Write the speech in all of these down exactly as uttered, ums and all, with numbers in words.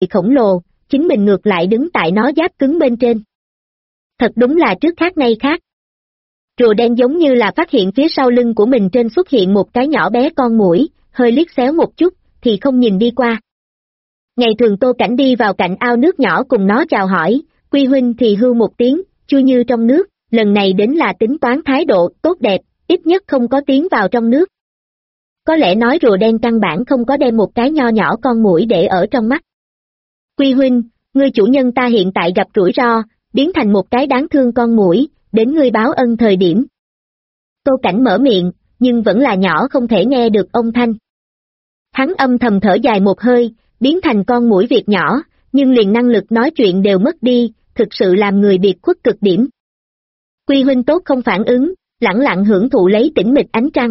khổng lồ, chính mình ngược lại đứng tại nó giáp cứng bên trên. Thật đúng là trước khác nay khác. Rùa đen giống như là phát hiện phía sau lưng của mình trên xuất hiện một cái nhỏ bé con muỗi, hơi liếc xéo một chút, thì không nhìn đi qua. Ngày thường Tô Cảnh đi vào cạnh ao nước nhỏ cùng nó chào hỏi, Quy huynh thì hưu một tiếng, chui như trong nước, lần này đến là tính toán thái độ tốt đẹp, ít nhất không có tiến vào trong nước. Có lẽ nói rùa đen căn bản không có đem một cái nho nhỏ con muỗi để ở trong mắt. Quy huynh, ngươi chủ nhân ta hiện tại gặp rủi ro, biến thành một cái đáng thương con muỗi, đến ngươi báo ân thời điểm. Tô Cảnh mở miệng, nhưng vẫn là nhỏ không thể nghe được âm thanh. Hắn âm thầm thở dài một hơi, biến thành con muỗi việc nhỏ, nhưng liền năng lực nói chuyện đều mất đi, thực sự làm người biệt khuất cực điểm. Quy huynh tốt không phản ứng, lẳng lặng hưởng thụ lấy tĩnh mịch ánh trăng.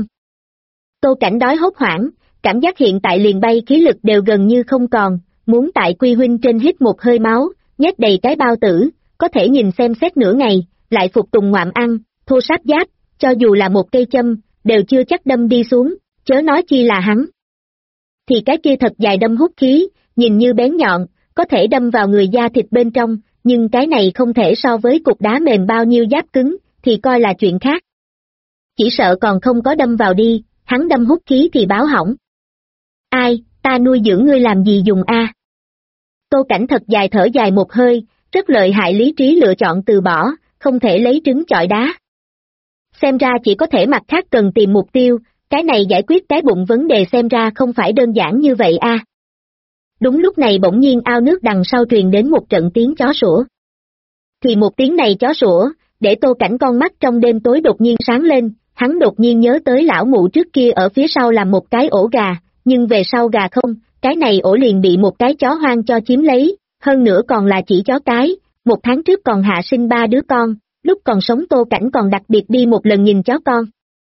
Tô Cảnh đói hốt hoảng, cảm giác hiện tại liền bay khí lực đều gần như không còn, muốn tại Quy huynh trên hít một hơi máu, nhét đầy cái bao tử, có thể nhìn xem xét nửa ngày, lại phục tùng ngoạm ăn, thô sáp giáp, cho dù là một cây châm, đều chưa chắc đâm đi xuống, chớ nói chi là hắn. Thì cái kia thật dài đâm hút khí, nhìn như bén nhọn, có thể đâm vào người da thịt bên trong, nhưng cái này không thể so với cục đá mềm bao nhiêu giáp cứng, thì coi là chuyện khác. Chỉ sợ còn không có đâm vào đi, hắn đâm hút khí thì báo hỏng. Ai, ta nuôi dưỡng ngươi làm gì dùng a? Tô Cảnh thật dài thở dài một hơi, rất lợi hại lý trí lựa chọn từ bỏ, không thể lấy trứng chọi đá. Xem ra chỉ có thể mặt khác cần tìm mục tiêu, cái này giải quyết cái bụng vấn đề xem ra không phải đơn giản như vậy a. Đúng lúc này bỗng nhiên ao nước đằng sau truyền đến một trận tiếng chó sủa. Thì một tiếng này chó sủa, để Tô Cảnh con mắt trong đêm tối đột nhiên sáng lên, hắn đột nhiên nhớ tới lão mụ trước kia ở phía sau làm một cái ổ gà, nhưng về sau gà không, cái này ổ liền bị một cái chó hoang cho chiếm lấy, hơn nữa còn là chỉ chó cái, một tháng trước còn hạ sinh ba đứa con, lúc còn sống Tô Cảnh còn đặc biệt đi một lần nhìn chó con.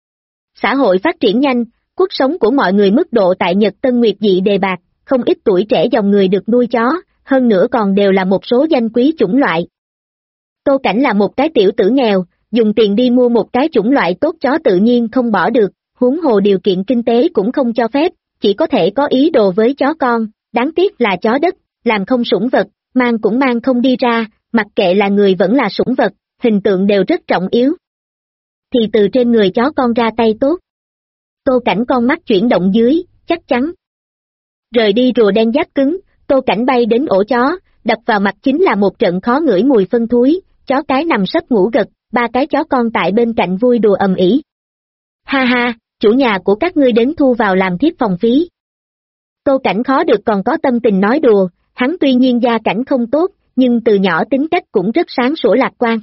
Xã hội phát triển nhanh, cuộc sống của mọi người mức độ tại Nhật Tân Nguyệt dị đề bạc, không ít tuổi trẻ dòng người được nuôi chó, hơn nữa còn đều là một số danh quý chủng loại. Tô Cảnh là một cái tiểu tử nghèo, dùng tiền đi mua một cái chủng loại tốt chó tự nhiên không bỏ được, huống hồ điều kiện kinh tế cũng không cho phép, chỉ có thể có ý đồ với chó con, đáng tiếc là chó đất, làm không sủng vật, mang cũng mang không đi ra, mặc kệ là người vẫn là sủng vật, hình tượng đều rất trọng yếu. Thì từ trên người chó con ra tay tốt. Tô Cảnh con mắt chuyển động dưới, chắc chắn. Rời đi rùa đen giáp cứng, Tô Cảnh bay đến ổ chó, đập vào mặt chính là một trận khó ngửi mùi phân thúi, chó cái nằm sấp ngủ gật, ba cái chó con tại bên cạnh vui đùa ầm ĩ. Ha ha, chủ nhà của các ngươi đến thu vào làm thiếp phòng phí. Tô Cảnh khó được còn có tâm tình nói đùa, hắn tuy nhiên gia cảnh không tốt, nhưng từ nhỏ tính cách cũng rất sáng sủa lạc quan.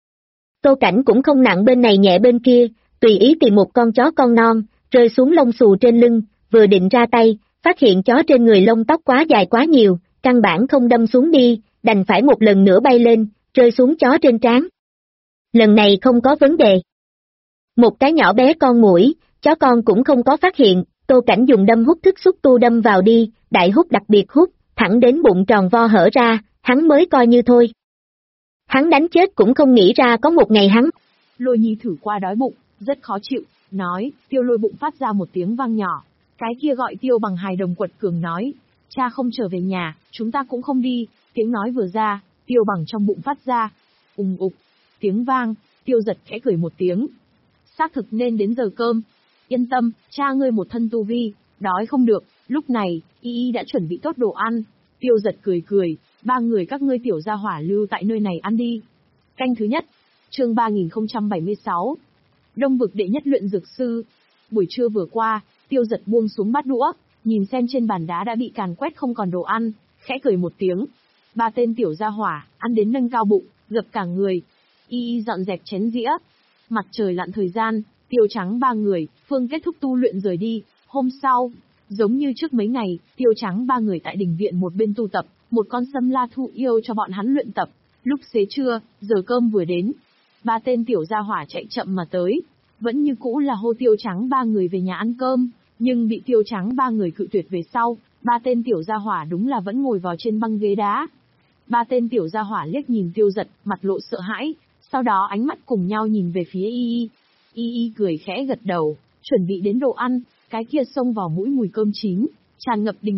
Tô Cảnh cũng không nặng bên này nhẹ bên kia, tùy ý tìm một con chó con non, rơi xuống lông xù trên lưng, vừa định ra tay, phát hiện chó trên người lông tóc quá dài quá nhiều, căn bản không đâm xuống đi, đành phải một lần nữa bay lên, rơi xuống chó trên trán. Lần này không có vấn đề. Một cái nhỏ bé con muỗi, chó con cũng không có phát hiện, Tô Cảnh dùng đâm hút thức xúc tu đâm vào đi, đại hút đặc biệt hút, thẳng đến bụng tròn vo hở ra, hắn mới coi như thôi. Hắn đánh chết cũng không nghĩ ra có một ngày hắn. Lôi Nhi thử qua đói bụng, rất khó chịu, nói, Tiêu Lôi bụng phát ra một tiếng vang nhỏ. Cái kia gọi Tiêu Bằng hài đồng quật cường nói, cha không trở về nhà, chúng ta cũng không đi, tiếng nói vừa ra, Tiêu Bằng trong bụng phát ra, ùng ục, tiếng vang, Tiêu Giật khẽ cười một tiếng. Xác thực nên đến giờ cơm, yên tâm, cha ngươi một thân tu vi, đói không được, lúc này, Y Y đã chuẩn bị tốt đồ ăn, Tiêu Giật cười cười, ba người các ngươi tiểu gia hỏa lưu tại nơi này ăn đi. Canh thứ nhất, chương ba nghìn không trăm bảy mươi sáu, Đông vực đệ nhất luyện dược sư. Buổi trưa vừa qua, Tiêu Giật buông xuống bát đũa, nhìn xem trên bàn đá đã bị càn quét không còn đồ ăn, khẽ cười một tiếng. Ba tên tiểu gia hỏa, ăn đến nâng cao bụng, gập cả người. Y Y dọn dẹp chén dĩa. Mặt trời lặn thời gian, Tiêu Trắng ba người, Phương kết thúc tu luyện rời đi. Hôm sau, giống như trước mấy ngày, Tiêu Trắng ba người tại đình viện một bên tu tập, một con sâm la thụ yêu cho bọn hắn luyện tập. Lúc xế trưa, giờ cơm vừa đến. Ba tên tiểu gia hỏa chạy chậm mà tới, vẫn như cũ là hô Tiêu Trắng ba người về nhà ăn cơm, nhưng bị Tiêu Trắng ba người cự tuyệt về sau, ba tên tiểu gia hỏa đúng là vẫn ngồi vào trên băng ghế đá. Ba tên tiểu gia hỏa liếc nhìn Tiêu Giật, mặt lộ sợ hãi, sau đó ánh mắt cùng nhau nhìn về phía Y Y. Y Y cười khẽ gật đầu, chuẩn bị đến đồ ăn, cái kia xông vào mũi mùi cơm chín, tràn ngập đình viện,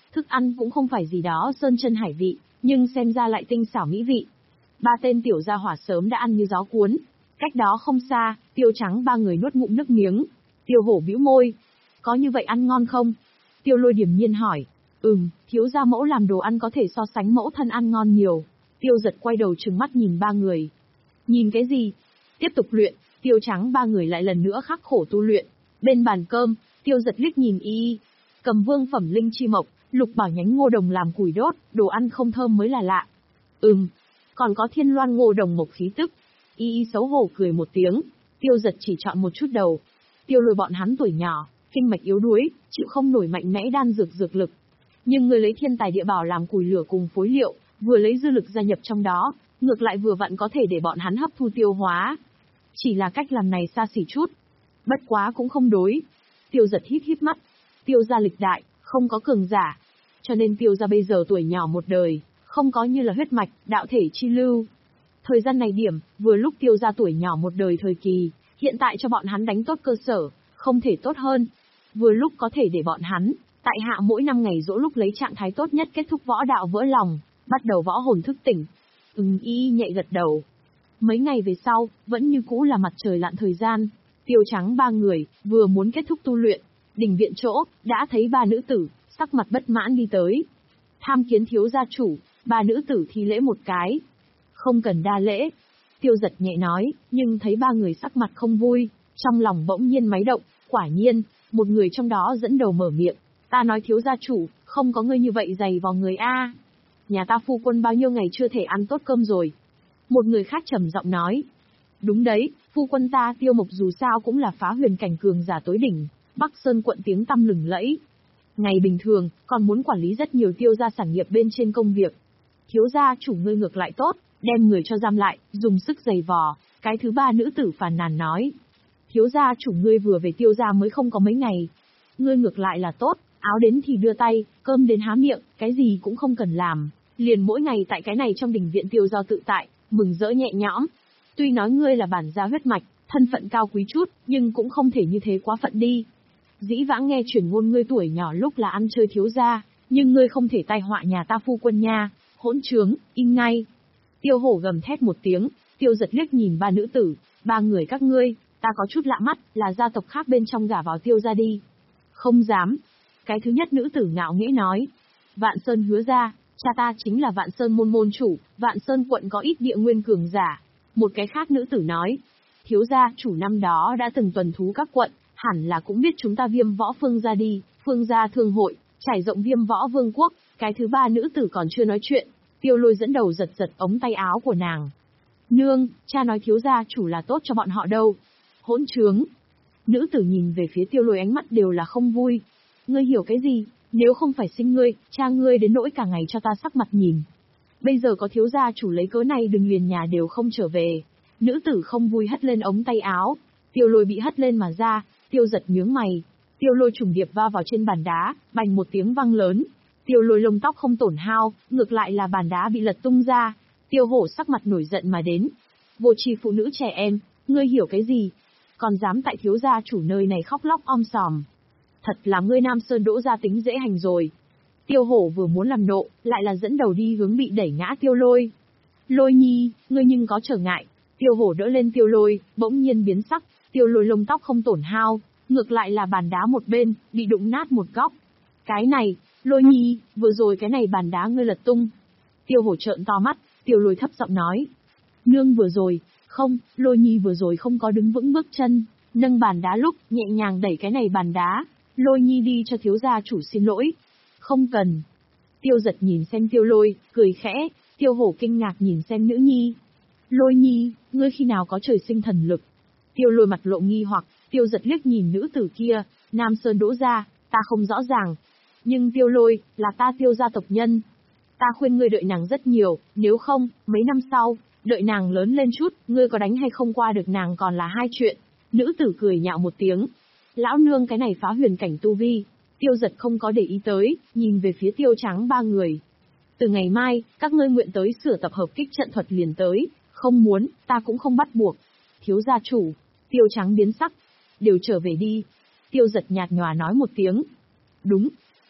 thức ăn cũng không phải gì đó sơn chân hải vị, nhưng xem ra lại tinh xảo mỹ vị. Ba tên tiểu gia hỏa sớm đã ăn như gió cuốn. Cách đó không xa, Tiêu Trắng ba người nuốt ngụm nước miếng. Tiêu Hổ bĩu môi. Có như vậy ăn ngon không? Tiêu Lôi điềm nhiên hỏi. Ừm, thiếu gia mẫu làm đồ ăn có thể so sánh mẫu thân ăn ngon nhiều. Tiêu Giật quay đầu trừng mắt nhìn ba người. Nhìn cái gì? Tiếp tục luyện, Tiêu Trắng ba người lại lần nữa khắc khổ tu luyện. Bên bàn cơm, Tiêu Giật liếc nhìn y y. Cầm vương phẩm linh chi mộc, lục bảo nhánh ngô đồng làm củi đốt, đồ ăn không thơm mới là lạ. Ừm, còn có thiên loan ngô đồng mộc khí tức. Y y xấu hổ cười một tiếng. Tiêu Giật chỉ chọn một chút đầu. Tiêu Lôi bọn hắn tuổi nhỏ, kinh mạch yếu đuối, chịu không nổi mạnh mẽ đan dược dược lực. Nhưng người lấy thiên tài địa bảo làm củi lửa cùng phối liệu, vừa lấy dư lực gia nhập trong đó, ngược lại vừa vặn có thể để bọn hắn hấp thu tiêu hóa. Chỉ là cách làm này xa xỉ chút. Bất quá cũng không đối. Tiêu Giật híp híp mắt. Tiêu gia lịch đại, không có cường giả. Cho nên Tiêu gia bây giờ tuổi nhỏ một đời, không có như là huyết mạch, đạo thể chi lưu. Thời gian này điểm, vừa lúc Tiêu gia tuổi nhỏ một đời thời kỳ, hiện tại cho bọn hắn đánh tốt cơ sở, không thể tốt hơn. Vừa lúc có thể để bọn hắn, tại hạ mỗi năm ngày dỗ lúc lấy trạng thái tốt nhất kết thúc võ đạo vỡ lòng, bắt đầu võ hồn thức tỉnh. Ừm, y nhẹ gật đầu. Mấy ngày về sau, vẫn như cũ là mặt trời lặn thời gian. Tiêu Trắng ba người, vừa muốn kết thúc tu luyện, đình viện chỗ, đã thấy ba nữ tử, sắc mặt bất mãn đi tới. Tham kiến thiếu gia chủ, ba nữ tử thi lễ một cái. Không cần đa lễ. Tiêu Giật nhẹ nói, nhưng thấy ba người sắc mặt không vui, trong lòng bỗng nhiên máy động, quả nhiên, một người trong đó dẫn đầu mở miệng. Ta nói thiếu gia chủ, không có ngươi như vậy dày vào người a. Nhà ta phu quân bao nhiêu ngày chưa thể ăn tốt cơm rồi. Một người khác trầm giọng nói. Đúng đấy, phu quân ta Tiêu Mộc dù sao cũng là phá huyền cảnh cường giả tối đỉnh, Bắc Sơn quận tiếng tăm lừng lẫy. Ngày bình thường, còn muốn quản lý rất nhiều tiêu gia sản nghiệp bên trên công việc. Thiếu gia chủ ngươi ngược lại tốt, đem người cho giam lại, dùng sức giày vò. Cái thứ ba nữ tử phàn nàn nói. Thiếu gia chủ ngươi vừa về tiêu gia mới không có mấy ngày. Ngươi ngược lại là tốt, áo đến thì đưa tay, cơm đến há miệng, cái gì cũng không cần làm. Liền mỗi ngày tại cái này trong đình viện tiêu do tự tại, mừng rỡ nhẹ nhõm. Tuy nói ngươi là bản gia huyết mạch, thân phận cao quý chút, nhưng cũng không thể như thế quá phận đi. Dĩ vãng nghe truyền ngôn ngươi tuổi nhỏ lúc là ăn chơi thiếu gia, nhưng ngươi không thể tai họa nhà ta phu quân nha, hỗn trướng, im ngay. Tiêu Hổ gầm thét một tiếng, Tiêu Giật liếc nhìn ba nữ tử, ba người các ngươi, ta có chút lạ mắt, là gia tộc khác bên trong gả vào Tiêu gia đi. Không dám. Cái thứ nhất nữ tử ngạo nghễ nói. Vạn Sơn hứa ra, cha ta chính là Vạn Sơn môn môn chủ, Vạn Sơn quận có ít địa nguyên cường giả. Một cái khác nữ tử nói. Thiếu gia chủ năm đó đã từng tuần thú các quận, hẳn là cũng biết chúng ta Viêm Võ Phương gia đi, Phương gia thương hội, trải rộng Viêm Võ Vương quốc. Cái thứ ba nữ tử còn chưa nói chuyện, Tiêu Lôi dẫn đầu giật giật ống tay áo của nàng. Nương, cha nói thiếu gia chủ là tốt cho bọn họ đâu. Hỗn trướng. Nữ tử nhìn về phía Tiêu Lôi ánh mắt đều là không vui. Ngươi hiểu cái gì? Nếu không phải sinh ngươi, cha ngươi đến nỗi cả ngày cho ta sắc mặt nhìn. Bây giờ có thiếu gia chủ lấy cớ này đừng liền nhà đều không trở về. Nữ tử không vui hất lên ống tay áo. Tiêu Lôi bị hất lên mà ra, Tiêu Giật nhướng mày. Tiêu Lôi trùng điệp va vào trên bàn đá, bành một tiếng vang lớn. Tiêu Lôi lông tóc không tổn hao, ngược lại là bàn đá bị lật tung ra. Tiêu Hổ sắc mặt nổi giận mà đến. Vô tri phụ nữ trẻ em, ngươi hiểu cái gì? Còn dám tại thiếu gia chủ nơi này khóc lóc om sòm. Thật là ngươi Nam Sơn Đỗ gia tính dễ hành rồi. Tiêu Hổ vừa muốn làm nộ, lại là dẫn đầu đi hướng bị đẩy ngã Tiêu Lôi. Lôi nhi, ngươi nhưng có trở ngại. Tiêu Hổ đỡ lên Tiêu Lôi, bỗng nhiên biến sắc. Tiêu Lôi lông tóc không tổn hao, ngược lại là bàn đá một bên, bị đụng nát một góc. Cái này, Lôi nhi, vừa rồi cái này bàn đá ngươi lật tung. Tiêu Hổ trợn to mắt, Tiêu Lôi thấp giọng nói. Nương vừa rồi, không, Lôi nhi vừa rồi không có đứng vững bước chân, nâng bàn đá lúc, nhẹ nhàng đẩy cái này bàn đá. Lôi nhi đi cho thiếu gia chủ xin lỗi. Không cần. Tiêu Giật nhìn xem Tiêu Lôi, cười khẽ. Tiêu Hổ kinh ngạc nhìn xem nữ nhi. Lôi nhi, ngươi khi nào có trời sinh thần lực? Tiêu Lôi mặt lộ nghi hoặc. Tiêu Giật liếc nhìn nữ tử kia. Nam Sơn Đỗ gia, ta không rõ ràng. Nhưng Tiêu Lôi, là ta Tiêu gia tộc nhân. Ta khuyên ngươi đợi nàng rất nhiều, nếu không, mấy năm sau, đợi nàng lớn lên chút, ngươi có đánh hay không qua được nàng còn là hai chuyện. Nữ tử cười nhạo một tiếng. Lão nương cái này phá huyền cảnh tu vi. Tiêu Giật không có để ý tới, nhìn về phía Tiêu Trắng ba người. Từ ngày mai, các ngươi nguyện tới sửa tập hợp kích trận thuật liền tới, không muốn, ta cũng không bắt buộc. Thiếu gia chủ. Tiêu Trắng biến sắc. Đều trở về đi. Tiêu Giật nhạt nhòa nói một tiếng. Đúng.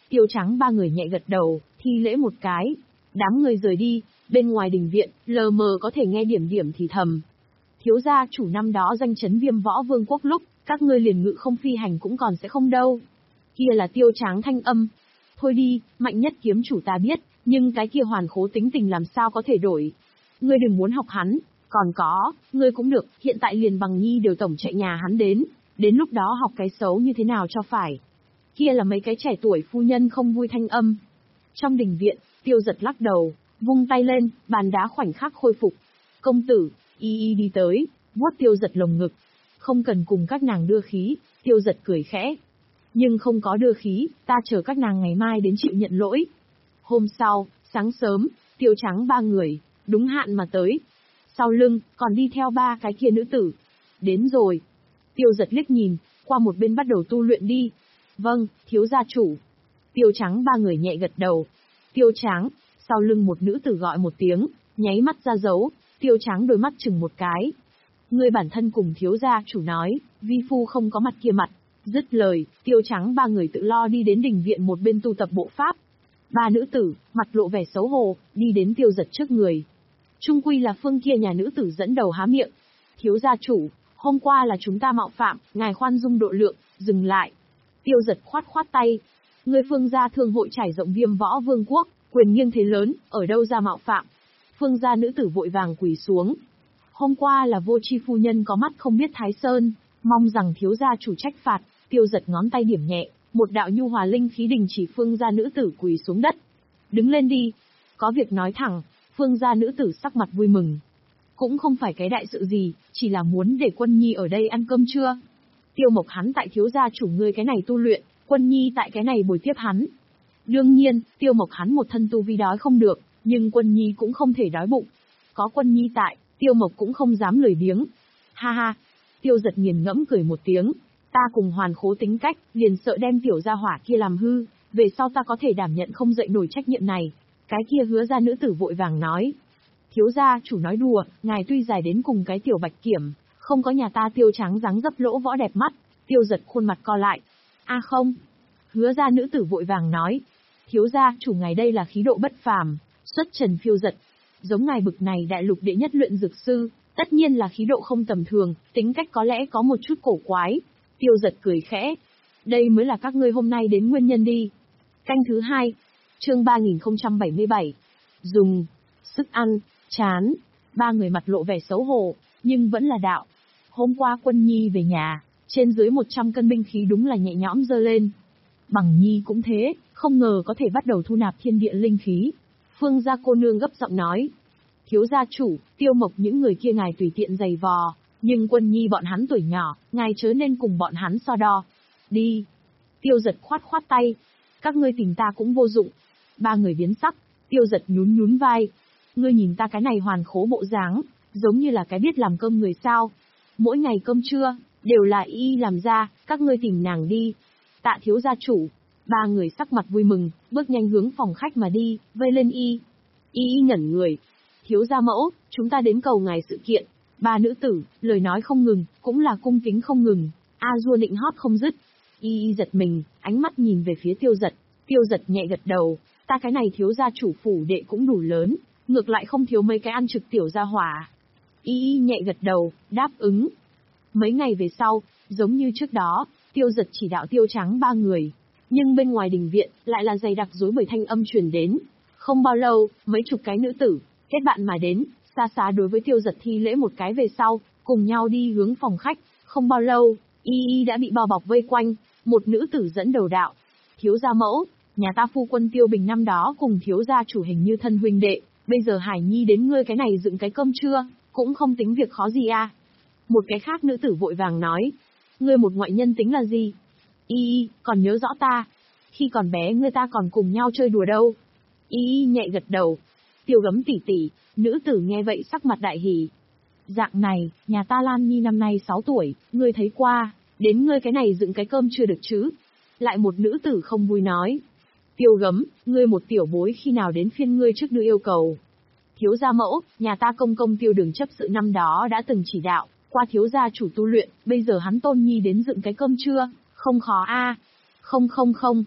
Tiêu Trắng ba người nhẹ gật đầu, thi lễ một cái. Đám người rời đi, bên ngoài đình viện, lờ mờ có thể nghe điểm điểm thì thầm. Thiếu gia chủ năm đó danh chấn Viêm Võ Vương quốc lúc, các ngươi liền ngự không phi hành cũng còn sẽ không đâu. Kia là Tiêu Trắng thanh âm. Thôi đi, mạnh nhất kiếm chủ ta biết, nhưng cái kia hoàn khố tính tình làm sao có thể đổi. Ngươi đừng muốn học hắn, còn có, ngươi cũng được, hiện tại liền bằng nhi đều tổng chạy nhà hắn đến, đến lúc đó học cái xấu như thế nào cho phải. Kia là mấy cái trẻ tuổi phu nhân không vui thanh âm. Trong đình viện, Tiêu Giật lắc đầu, vung tay lên, bàn đá khoảnh khắc khôi phục. Công tử, y y đi tới, vuốt Tiêu Giật lồng ngực. Không cần cùng các nàng đưa khí, Tiêu Giật cười khẽ. Nhưng không có đưa khí, ta chờ các nàng ngày mai đến chịu nhận lỗi. Hôm sau, sáng sớm, Tiêu Trắng ba người, đúng hạn mà tới. Sau lưng, còn đi theo ba cái kia nữ tử. Đến rồi. Tiêu Giật liếc nhìn, qua một bên bắt đầu tu luyện đi. Vâng, thiếu gia chủ. Tiêu Trắng ba người nhẹ gật đầu. Tiêu Trắng, sau lưng một nữ tử gọi một tiếng, nháy mắt ra dấu, Tiêu Trắng đôi mắt chừng một cái. Ngươi bản thân cùng thiếu gia chủ nói, vi phu không có mặt kia mặt. Dứt lời, Tiêu Trắng ba người tự lo đi đến đình viện một bên tu tập bộ pháp. Ba nữ tử, mặt lộ vẻ xấu hổ, đi đến Tiêu Giật trước người. Trung quy là phương kia nhà nữ tử dẫn đầu há miệng. Thiếu gia chủ, hôm qua là chúng ta mạo phạm, ngài khoan dung độ lượng, dừng lại. Tiêu Giật khoát khoát tay. Người phương gia thương hội trải rộng Viêm Võ Vương quốc, quyền nghiêng thế lớn, ở đâu ra mạo phạm. Phương gia nữ tử vội vàng quỳ xuống. Hôm qua là vô tri phu nhân có mắt không biết Thái Sơn, mong rằng thiếu gia chủ trách phạt. Tiêu Giật ngón tay điểm nhẹ, một đạo nhu hòa linh khí đình chỉ phương gia nữ tử quỳ xuống đất. Đứng lên đi. Có việc nói thẳng. Phương gia nữ tử sắc mặt vui mừng. Cũng không phải cái đại sự gì, chỉ là muốn để Quân Nhi ở đây ăn cơm trưa. Tiêu Mộc hắn tại thiếu gia chủ ngươi cái này tu luyện, Quân Nhi tại cái này bồi tiếp hắn. Đương nhiên, Tiêu Mộc hắn một thân tu vi đói không được, nhưng Quân Nhi cũng không thể đói bụng. Có Quân Nhi tại, Tiêu Mộc cũng không dám lười biếng. Ha ha. Tiêu Giật nghiền ngẫm cười một tiếng. Ta cùng Hoàn Khố tính cách, liền sợ đem tiểu gia hỏa kia làm hư, về sau ta có thể đảm nhận không dậy nổi trách nhiệm này. Cái kia Hứa gia nữ tử vội vàng nói. Thiếu gia chủ nói đùa, ngài tuy dài đến cùng cái tiểu Bạch Kiểm, không có nhà ta Tiêu Trắng dáng dấp lỗ võ đẹp mắt. Tiêu Giật khuôn mặt co lại. A không. Hứa gia nữ tử vội vàng nói. Thiếu gia chủ ngài đây là khí độ bất phàm, xuất trần phiêu giật. Giống ngài bực này đại lục đệ nhất luyện dược sư, tất nhiên là khí độ không tầm thường, tính cách có lẽ có một chút cổ quái. Tiêu Giật cười khẽ. Đây mới là các ngươi hôm nay đến nguyên nhân đi. Canh thứ hai. Chương ba nghìn không trăm bảy mươi bảy. Dùng. Sức ăn. Chán. Ba người mặt lộ vẻ xấu hổ, nhưng vẫn là đạo. Hôm qua Quân Nhi về nhà, trên dưới một trăm cân binh khí đúng là nhẹ nhõm dơ lên. Bằng Nhi cũng thế, không ngờ có thể bắt đầu thu nạp thiên địa linh khí. Phương gia cô nương gấp giọng nói. Thiếu gia chủ, Tiêu Mộc những người kia ngài tùy tiện giày vò, nhưng Quân Nhi bọn hắn tuổi nhỏ, ngài chớ nên cùng bọn hắn so đo. Đi. Tiêu Giật khoát khoát tay. Các ngươi tìm ta cũng vô dụng. Ba người biến sắc, Tiêu Giật nhún nhún vai. Ngươi nhìn ta cái này hoàn khố bộ dáng, giống như là cái biết làm cơm người sao. Mỗi ngày cơm trưa, đều là y làm ra, các ngươi tìm nàng đi. Tạ thiếu gia chủ. Ba người sắc mặt vui mừng, bước nhanh hướng phòng khách mà đi, vây lên y. Y y ngẩn người. Thiếu gia mẫu, chúng ta đến cầu ngài sự kiện. Ba nữ tử, lời nói không ngừng, cũng là cung kính không ngừng. A dua nịnh hót không dứt. Y y giật mình, ánh mắt nhìn về phía Tiêu Giật. Tiêu Giật nhẹ gật đầu. Ta cái này thiếu gia chủ phủ đệ cũng đủ lớn, ngược lại không thiếu mấy cái ăn trực tiểu gia hỏa. Y y nhẹ gật đầu, đáp ứng. Mấy ngày về sau, giống như trước đó, Tiêu Giật chỉ đạo Tiêu Trắng ba người. Nhưng bên ngoài đình viện, lại là dày đặc rối bời thanh âm truyền đến. Không bao lâu, mấy chục cái nữ tử, kết bạn mà đến, xa xa đối với Tiêu Giật thi lễ một cái về sau, cùng nhau đi hướng phòng khách. Không bao lâu, Y Y đã bị bao bọc vây quanh, một nữ tử dẫn đầu đạo. Thiếu gia mẫu, nhà ta phu quân Tiêu Bình năm đó cùng thiếu gia chủ hình như thân huynh đệ, bây giờ Hải Nhi đến ngươi cái này dựng cái cơm trưa, cũng không tính việc khó gì à. Một cái khác nữ tử vội vàng nói, ngươi một ngoại nhân tính là gì? Y Y, còn nhớ rõ ta, khi còn bé ngươi ta còn cùng nhau chơi đùa đâu. Y Y nhẹ gật đầu. Tiêu Gấm tỷ tỷ, nữ tử nghe vậy sắc mặt đại hỉ. Dạng này, nhà ta Lan Nhi năm nay sáu tuổi, ngươi thấy qua, đến ngươi cái này dựng cái cơm chưa được chứ? Lại một nữ tử không vui nói. Tiêu Gấm, ngươi một tiểu bối khi nào đến phiên ngươi trước đưa yêu cầu? Thiếu gia mẫu, nhà ta công công Tiêu Đường chấp sự năm đó đã từng chỉ đạo, qua thiếu gia chủ tu luyện, bây giờ hắn tôn nhi đến dựng cái cơm trưa, không khó a. À. Không không không.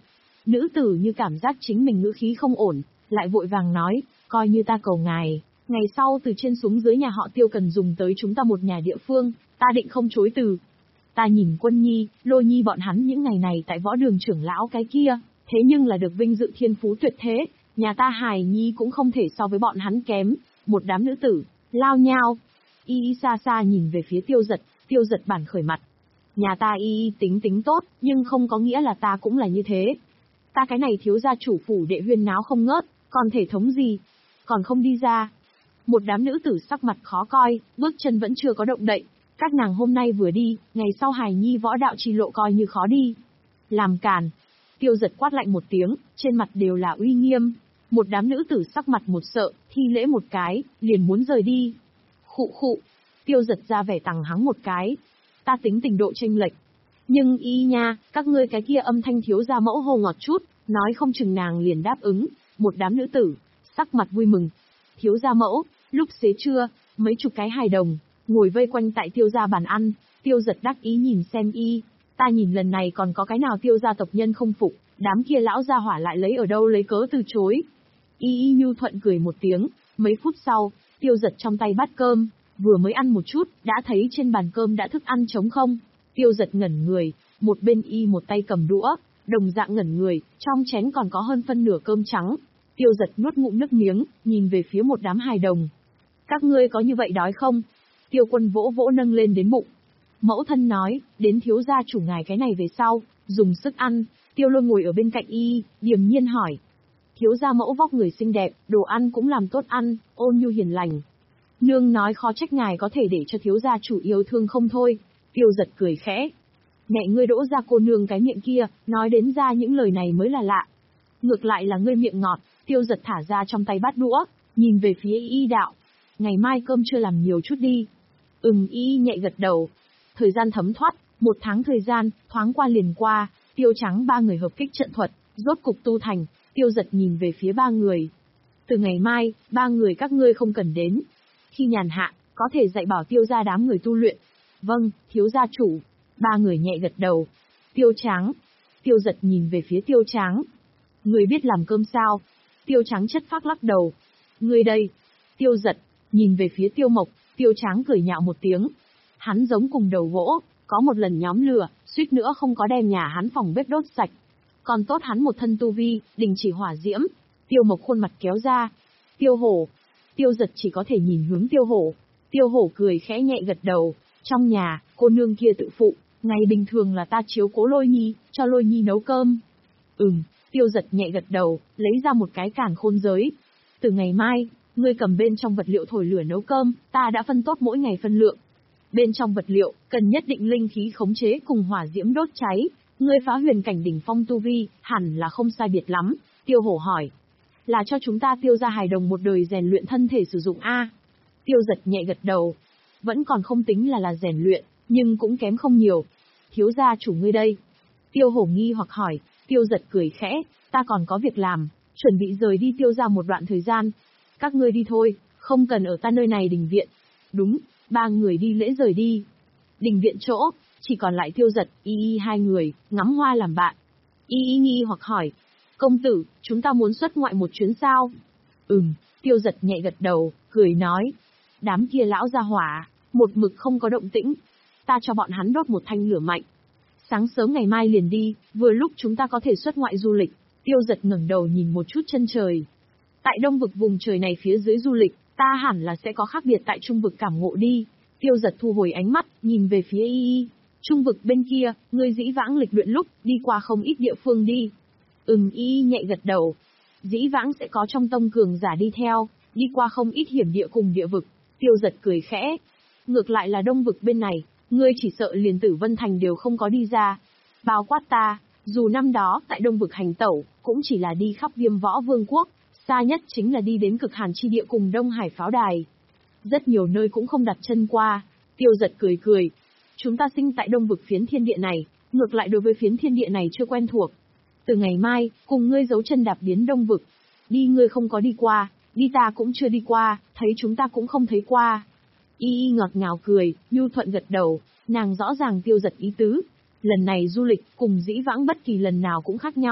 Nữ tử như cảm giác chính mình ngữ khí không ổn, lại vội vàng nói, coi như ta cầu ngài, ngày sau từ trên xuống dưới nhà họ Tiêu cần dùng tới chúng ta một nhà địa phương, ta định không chối từ. Ta nhìn Quân Nhi, Lôi Nhi bọn hắn những ngày này tại võ đường trưởng lão cái kia, thế nhưng là được vinh dự thiên phú tuyệt thế, nhà ta Hài Nhi cũng không thể so với bọn hắn kém. Một đám nữ tử, lao nhao. Y y xa xa nhìn về phía Tiêu Giật, Tiêu Giật bản khởi mặt. Nhà ta y y tính tính tốt, nhưng không có nghĩa là ta cũng là như thế. Ta cái này thiếu gia chủ phủ đệ huyên náo không ngớt, còn thể thống gì? Còn không đi ra. Một đám nữ tử sắc mặt khó coi, bước chân vẫn chưa có động đậy. Các nàng hôm nay vừa đi, ngày sau Hài Nhi võ đạo chi lộ coi như khó đi. Làm càn. Tiêu Giật quát lạnh một tiếng, trên mặt đều là uy nghiêm. Một đám nữ tử sắc mặt một sợ, thi lễ một cái, liền muốn rời đi. Khụ khụ. Tiêu Giật ra vẻ tằng hắng một cái. Ta tính tình độ chênh lệch. Nhưng y nha, các ngươi cái kia âm thanh thiếu gia mẫu hồ ngọt chút, nói không chừng nàng liền đáp ứng. Một đám nữ tử, sắc mặt vui mừng. Thiếu gia mẫu, lúc xế trưa, mấy chục cái hài đồng, ngồi vây quanh tại Tiêu gia bàn ăn. Tiêu Giật đắc ý nhìn xem y. Ta nhìn lần này còn có cái nào Tiêu gia tộc nhân không phục, đám kia lão gia hỏa lại lấy ở đâu lấy cớ từ chối. Y y nhu thuận cười một tiếng, mấy phút sau, Tiêu Giật trong tay bát cơm, vừa mới ăn một chút, đã thấy trên bàn cơm đã thức ăn trống không. Tiêu Giật ngẩn người, một bên y một tay cầm đũa, đồng dạng ngẩn người, trong chén còn có hơn phân nửa cơm trắng. Tiêu Giật nuốt ngụm nước miếng, nhìn về phía một đám hài đồng. Các ngươi có như vậy đói không? Tiêu Quân vỗ vỗ nâng lên đến bụng. Mẫu thân nói, đến thiếu gia chủ ngài cái này về sau, dùng sức ăn. Tiêu Lôi ngồi ở bên cạnh y, điềm nhiên hỏi. Thiếu gia mẫu vóc người xinh đẹp, đồ ăn cũng làm tốt ăn, ôn nhu hiền lành. Nương nói khó trách ngài có thể để cho thiếu gia chủ yêu thương không thôi. Tiêu Giật cười khẽ. Mẹ ngươi đỗ ra cô nương cái miệng kia, nói đến ra những lời này mới là lạ. Ngược lại là ngươi miệng ngọt. Tiêu Giật thả ra trong tay bát đũa, nhìn về phía y đạo. Ngày mai cơm chưa làm nhiều chút đi. Ừm, y nhẹ gật đầu. Thời gian thấm thoát, một tháng thời gian, thoáng qua liền qua, Tiêu Trắng ba người hợp kích trận thuật, rốt cục tu thành. Tiêu Giật nhìn về phía ba người. Từ ngày mai, ba người các ngươi không cần đến. Khi nhàn hạ, có thể dạy bảo Tiêu gia đám người tu luyện. Vâng, thiếu gia chủ. Ba người nhẹ gật đầu. Tiêu Trắng. Tiêu Giật nhìn về phía Tiêu Trắng. Người biết làm cơm sao? Tiêu Trắng chất phác lắc đầu. Người đây. Tiêu Giật, nhìn về phía Tiêu Mộc, Tiêu Trắng cười nhạo một tiếng. Hắn giống cùng đầu gỗ, có một lần nhóm lửa, suýt nữa không có đem nhà hắn phòng bếp đốt sạch. Còn tốt hắn một thân tu vi, đình chỉ hỏa diễm. Tiêu Mộc khuôn mặt kéo ra. Tiêu Hổ. Tiêu Giật chỉ có thể nhìn hướng Tiêu Hổ. Tiêu Hổ cười khẽ nhẹ gật đầu. Trong nhà, cô nương kia tự phụ, ngày bình thường là ta chiếu cố Lôi Nhi, cho Lôi Nhi nấu cơm. Ừm, Tiêu Giật nhẹ gật đầu, lấy ra một cái càn khôn giới. Từ ngày mai, ngươi cầm bên trong vật liệu thổi lửa nấu cơm, ta đã phân tốt mỗi ngày phân lượng. Bên trong vật liệu, cần nhất định linh khí khống chế cùng hỏa diễm đốt cháy. Ngươi phá huyền cảnh đỉnh phong tu vi, hẳn là không sai biệt lắm. Tiêu Hổ hỏi. Là cho chúng ta Tiêu gia hài đồng một đời rèn luyện thân thể sử dụng a? Tiêu Giật nhẹ gật đầu. Vẫn còn không tính là là rèn luyện, nhưng cũng kém không nhiều. Thiếu gia chủ ngươi đây. Tiêu Hổ nghi hoặc hỏi. Tiêu Giật cười khẽ. Ta còn có việc làm, chuẩn bị rời đi Tiêu gia một đoạn thời gian. Các ngươi đi thôi, không cần ở ta nơi này đình viện. Đúng, ba người đi lễ rời đi. Đình viện chỗ, chỉ còn lại Tiêu Giật, y y hai người, ngắm hoa làm bạn. Y y nghi hoặc hỏi. Công tử, chúng ta muốn xuất ngoại một chuyến sao? Ừm, Tiêu Giật nhẹ gật đầu, cười nói. Đám kia lão gia hỏa, một mực không có động tĩnh. Ta cho bọn hắn đốt một thanh lửa mạnh. Sáng sớm ngày mai liền đi, vừa lúc chúng ta có thể xuất ngoại du lịch. Tiêu Giật ngẩng đầu nhìn một chút chân trời. Tại đông vực vùng trời này phía dưới du lịch, ta hẳn là sẽ có khác biệt tại trung vực cảm ngộ đi. Tiêu Giật thu hồi ánh mắt, nhìn về phía y y. Trung vực bên kia, ngươi dĩ vãng lịch luyện lúc, đi qua không ít địa phương đi. Ừm, y y nhẹ gật đầu. Dĩ vãng sẽ có trong tông cường giả đi theo, đi qua không ít hiểm địa cùng địa vực. Tiêu Giật cười khẽ. Ngược lại là đông vực bên này, ngươi chỉ sợ liền Tử Vân Thành đều không có đi ra. Bao quát ta, dù năm đó tại đông vực hành tẩu, cũng chỉ là đi khắp Viêm Võ Vương quốc, xa nhất chính là đi đến cực hàn chi địa cùng Đông Hải pháo đài. Rất nhiều nơi cũng không đặt chân qua. Tiêu Giật cười cười. Chúng ta sinh tại đông vực phiến thiên địa này, ngược lại đối với phiến thiên địa này chưa quen thuộc. Từ ngày mai, cùng ngươi giấu chân đạp đến đông vực. Đi ngươi không có đi qua, đi ta cũng chưa đi qua, thấy chúng ta cũng không thấy qua. Y y ngọt ngào cười, nhu thuận gật đầu, nàng rõ ràng Tiêu Giật ý tứ. Lần này du lịch cùng dĩ vãng bất kỳ lần nào cũng khác nhau.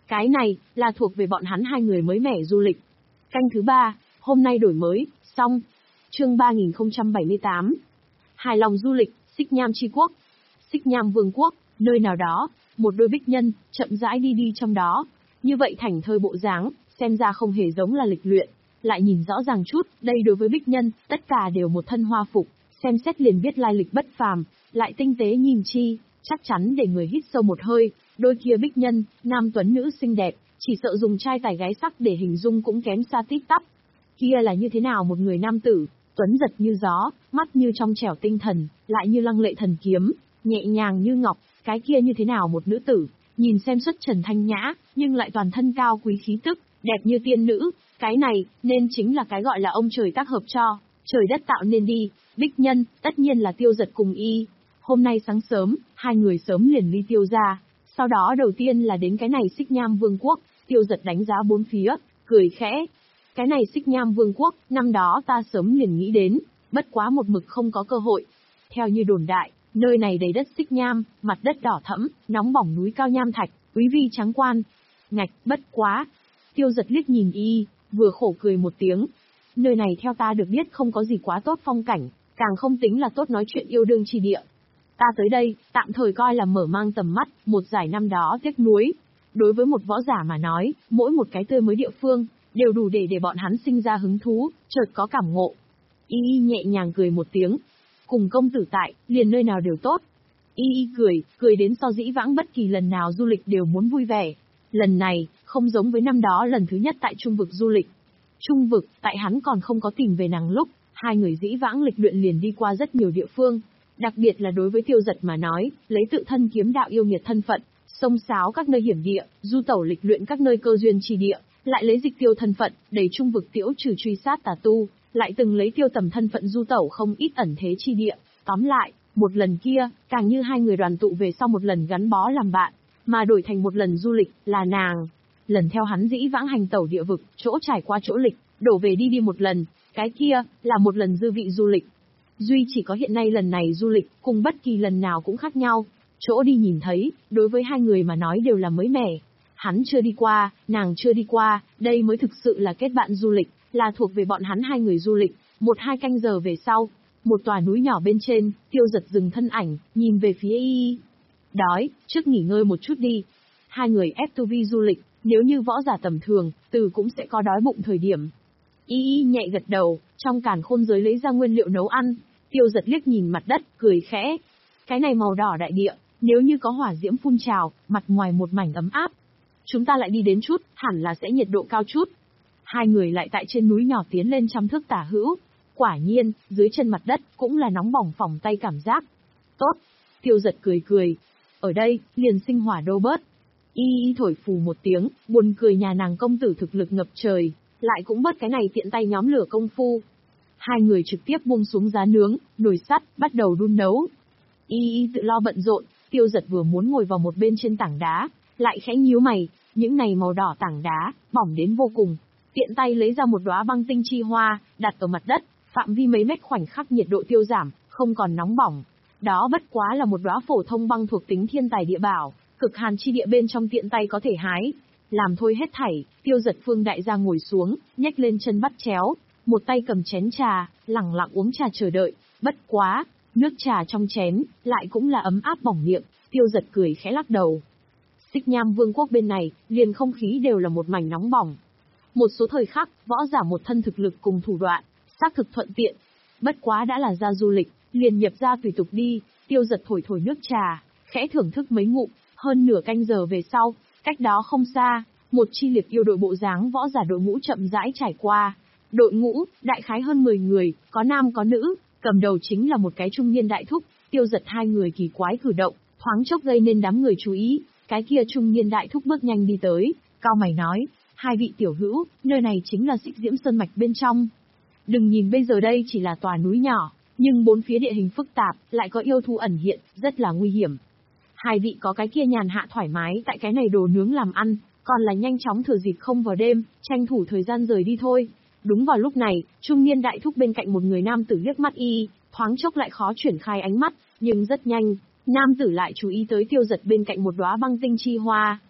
Cái này, là thuộc về bọn hắn hai người mới mẻ du lịch. Canh thứ ba, hôm nay đổi mới, xong. Chương ba nghìn không trăm bảy mươi tám. Hài lòng du lịch, Xích Nham Chi Quốc. Xích Nham Vương Quốc, nơi nào đó, một đôi bích nhân, chậm rãi đi đi trong đó. Như vậy thảnh thơi bộ dáng, xem ra không hề giống là lịch luyện. Lại nhìn rõ ràng chút, đây đối với bích nhân, tất cả đều một thân hoa phục, xem xét liền biết lai lịch bất phàm, lại tinh tế nhìn chi, chắc chắn để người hít sâu một hơi. Đôi kia bích nhân, nam tuấn nữ xinh đẹp, chỉ sợ dùng trai tài gái sắc để hình dung cũng kém xa tít tắp. Kia là như thế nào một người nam tử, tuấn giật như gió, mắt như trong trẻo tinh thần, lại như lăng lệ thần kiếm, nhẹ nhàng như ngọc, cái kia như thế nào một nữ tử, nhìn xem xuất trần thanh nhã, nhưng lại toàn thân cao quý khí tức, đẹp như tiên nữ, cái này, nên chính là cái gọi là ông trời tác hợp cho, trời đất tạo nên đi, bích nhân, tất nhiên là Tiêu Giật cùng y. Hôm nay sáng sớm, hai người sớm liền ly Tiêu ra, sau đó đầu tiên là đến cái này Xích Nham Vương Quốc, Tiêu Giật đánh giá bốn phía, cười khẽ. Cái này Xích Nham Vương Quốc, năm đó ta sớm liền nghĩ đến, bất quá một mực không có cơ hội. Theo như đồn đại, nơi này đầy đất xích nham, mặt đất đỏ thẫm, nóng bỏng núi cao nham thạch, quý vi trắng quan. Ngạch, bất quá. Tiêu Giật liếc nhìn y, vừa khổ cười một tiếng. Nơi này theo ta được biết không có gì quá tốt phong cảnh, càng không tính là tốt nói chuyện yêu đương chi địa. Ta tới đây, tạm thời coi là mở mang tầm mắt, một giải năm đó tiếc nuối. Đối với một võ giả mà nói, mỗi một cái tươi mới địa phương, đều đủ để để bọn hắn sinh ra hứng thú, chợt có cảm ngộ. Y y nhẹ nhàng cười một tiếng. Cùng công tử tại, liền nơi nào đều tốt. Y y cười, cười đến so dĩ vãng bất kỳ lần nào du lịch đều muốn vui vẻ. Lần này, không giống với năm đó lần thứ nhất tại Trung vực du lịch. Trung vực, tại hắn còn không có tìm về nàng lúc, hai người dĩ vãng lịch luyện liền đi qua rất nhiều địa phương. Đặc biệt là đối với Tiêu Giật mà nói, lấy tự thân kiếm đạo yêu nghiệt thân phận, xông xáo các nơi hiểm địa, du tẩu lịch luyện các nơi cơ duyên chi địa, lại lấy dịch tiêu thân phận, đầy Trung vực tiễu trừ truy sát tà tu, lại từng lấy Tiêu Tầm thân phận du tẩu không ít ẩn thế chi địa. Tóm lại, một lần kia, càng như hai người đoàn tụ về sau một lần gắn bó làm bạn, mà đổi thành một lần du lịch, là nàng. Lần theo hắn dĩ vãng hành tẩu địa vực, chỗ trải qua chỗ lịch, đổ về đi đi một lần, cái kia, là một lần dư vị du lịch. Duy chỉ có hiện nay lần này du lịch, cùng bất kỳ lần nào cũng khác nhau. Chỗ đi nhìn thấy, đối với hai người mà nói đều là mới mẻ. Hắn chưa đi qua, nàng chưa đi qua, đây mới thực sự là kết bạn du lịch, là thuộc về bọn hắn hai người du lịch. Một hai canh giờ về sau, một tòa núi nhỏ bên trên, Tiêu Giật dừng thân ảnh, nhìn về phía y. Đói, trước nghỉ ngơi một chút đi. Hai người ép tu vi du lịch, nếu như võ giả tầm thường, từ cũng sẽ có đói bụng thời điểm. Y y nhẹ gật đầu, trong càn khôn giới lấy ra nguyên liệu nấu ăn. Tiêu Giật liếc nhìn mặt đất, cười khẽ. Cái này màu đỏ đại địa, nếu như có hỏa diễm phun trào, mặt ngoài một mảnh ấm áp. Chúng ta lại đi đến chút, hẳn là sẽ nhiệt độ cao chút. Hai người lại tại trên núi nhỏ tiến lên trăm thước tả hữu. Quả nhiên, dưới chân mặt đất, cũng là nóng bỏng phỏng tay cảm giác. Tốt. Tiêu Giật cười cười. Ở đây, liền sinh hỏa đô bớt. Y y thổi phù một tiếng, buồn cười nhà nàng công tử thực lực ngập trời, lại cũng bớt cái này tiện tay nhóm lửa công phu. Hai người trực tiếp buông xuống giá nướng, nồi sắt, bắt đầu đun nấu. Y y tự lo bận rộn, Tiêu Giật vừa muốn ngồi vào một bên trên tảng đá, lại khẽ nhíu mày, những này màu đỏ tảng đá, bỏng đến vô cùng. Tiện tay lấy ra một đóa băng tinh chi hoa, đặt ở mặt đất, phạm vi mấy mét khoảnh khắc nhiệt độ tiêu giảm, không còn nóng bỏng. Đó bất quá là một đóa phổ thông băng thuộc tính thiên tài địa bảo, cực hàn chi địa bên trong tiện tay có thể hái. Làm thôi hết thảy, Tiêu Giật phương đại gia ngồi xuống, nhếch lên chân bắt chéo, một tay cầm chén trà, lẳng lặng uống trà chờ đợi. Bất quá, nước trà trong chén, lại cũng là ấm áp bỏng miệng. Tiêu Giật cười khẽ lắc đầu. Xích Nham Vương quốc bên này, liền không khí đều là một mảnh nóng bỏng. Một số thời khắc, võ giả một thân thực lực cùng thủ đoạn, xác thực thuận tiện. Bất quá đã là ra du lịch, liền nhập ra tùy tục đi. Tiêu Giật thổi thổi nước trà, khẽ thưởng thức mấy ngụm. Hơn nửa canh giờ về sau, cách đó không xa, một chi liệt yêu đội bộ dáng võ giả đội ngũ chậm rãi trải qua. Đội ngũ, đại khái hơn mười người, có nam có nữ, cầm đầu chính là một cái trung niên đại thúc. Tiêu Giật hai người kỳ quái cử động, thoáng chốc gây nên đám người chú ý. Cái kia trung niên đại thúc bước nhanh đi tới, cao mày nói, hai vị tiểu hữu, nơi này chính là Xích Diễm Sơn Mạch bên trong. Đừng nhìn bây giờ đây chỉ là tòa núi nhỏ, nhưng bốn phía địa hình phức tạp, lại có yêu thú ẩn hiện, rất là nguy hiểm. Hai vị có cái kia nhàn hạ thoải mái tại cái này đồ nướng làm ăn, còn là nhanh chóng thừa dịp không vào đêm, tranh thủ thời gian rời đi thôi. Đúng vào lúc này, trung niên đại thúc bên cạnh một người nam tử liếc mắt y, thoáng chốc lại khó chuyển khai ánh mắt, nhưng rất nhanh, nam tử lại chú ý tới Tiêu Giật bên cạnh một đóa băng tinh chi hoa.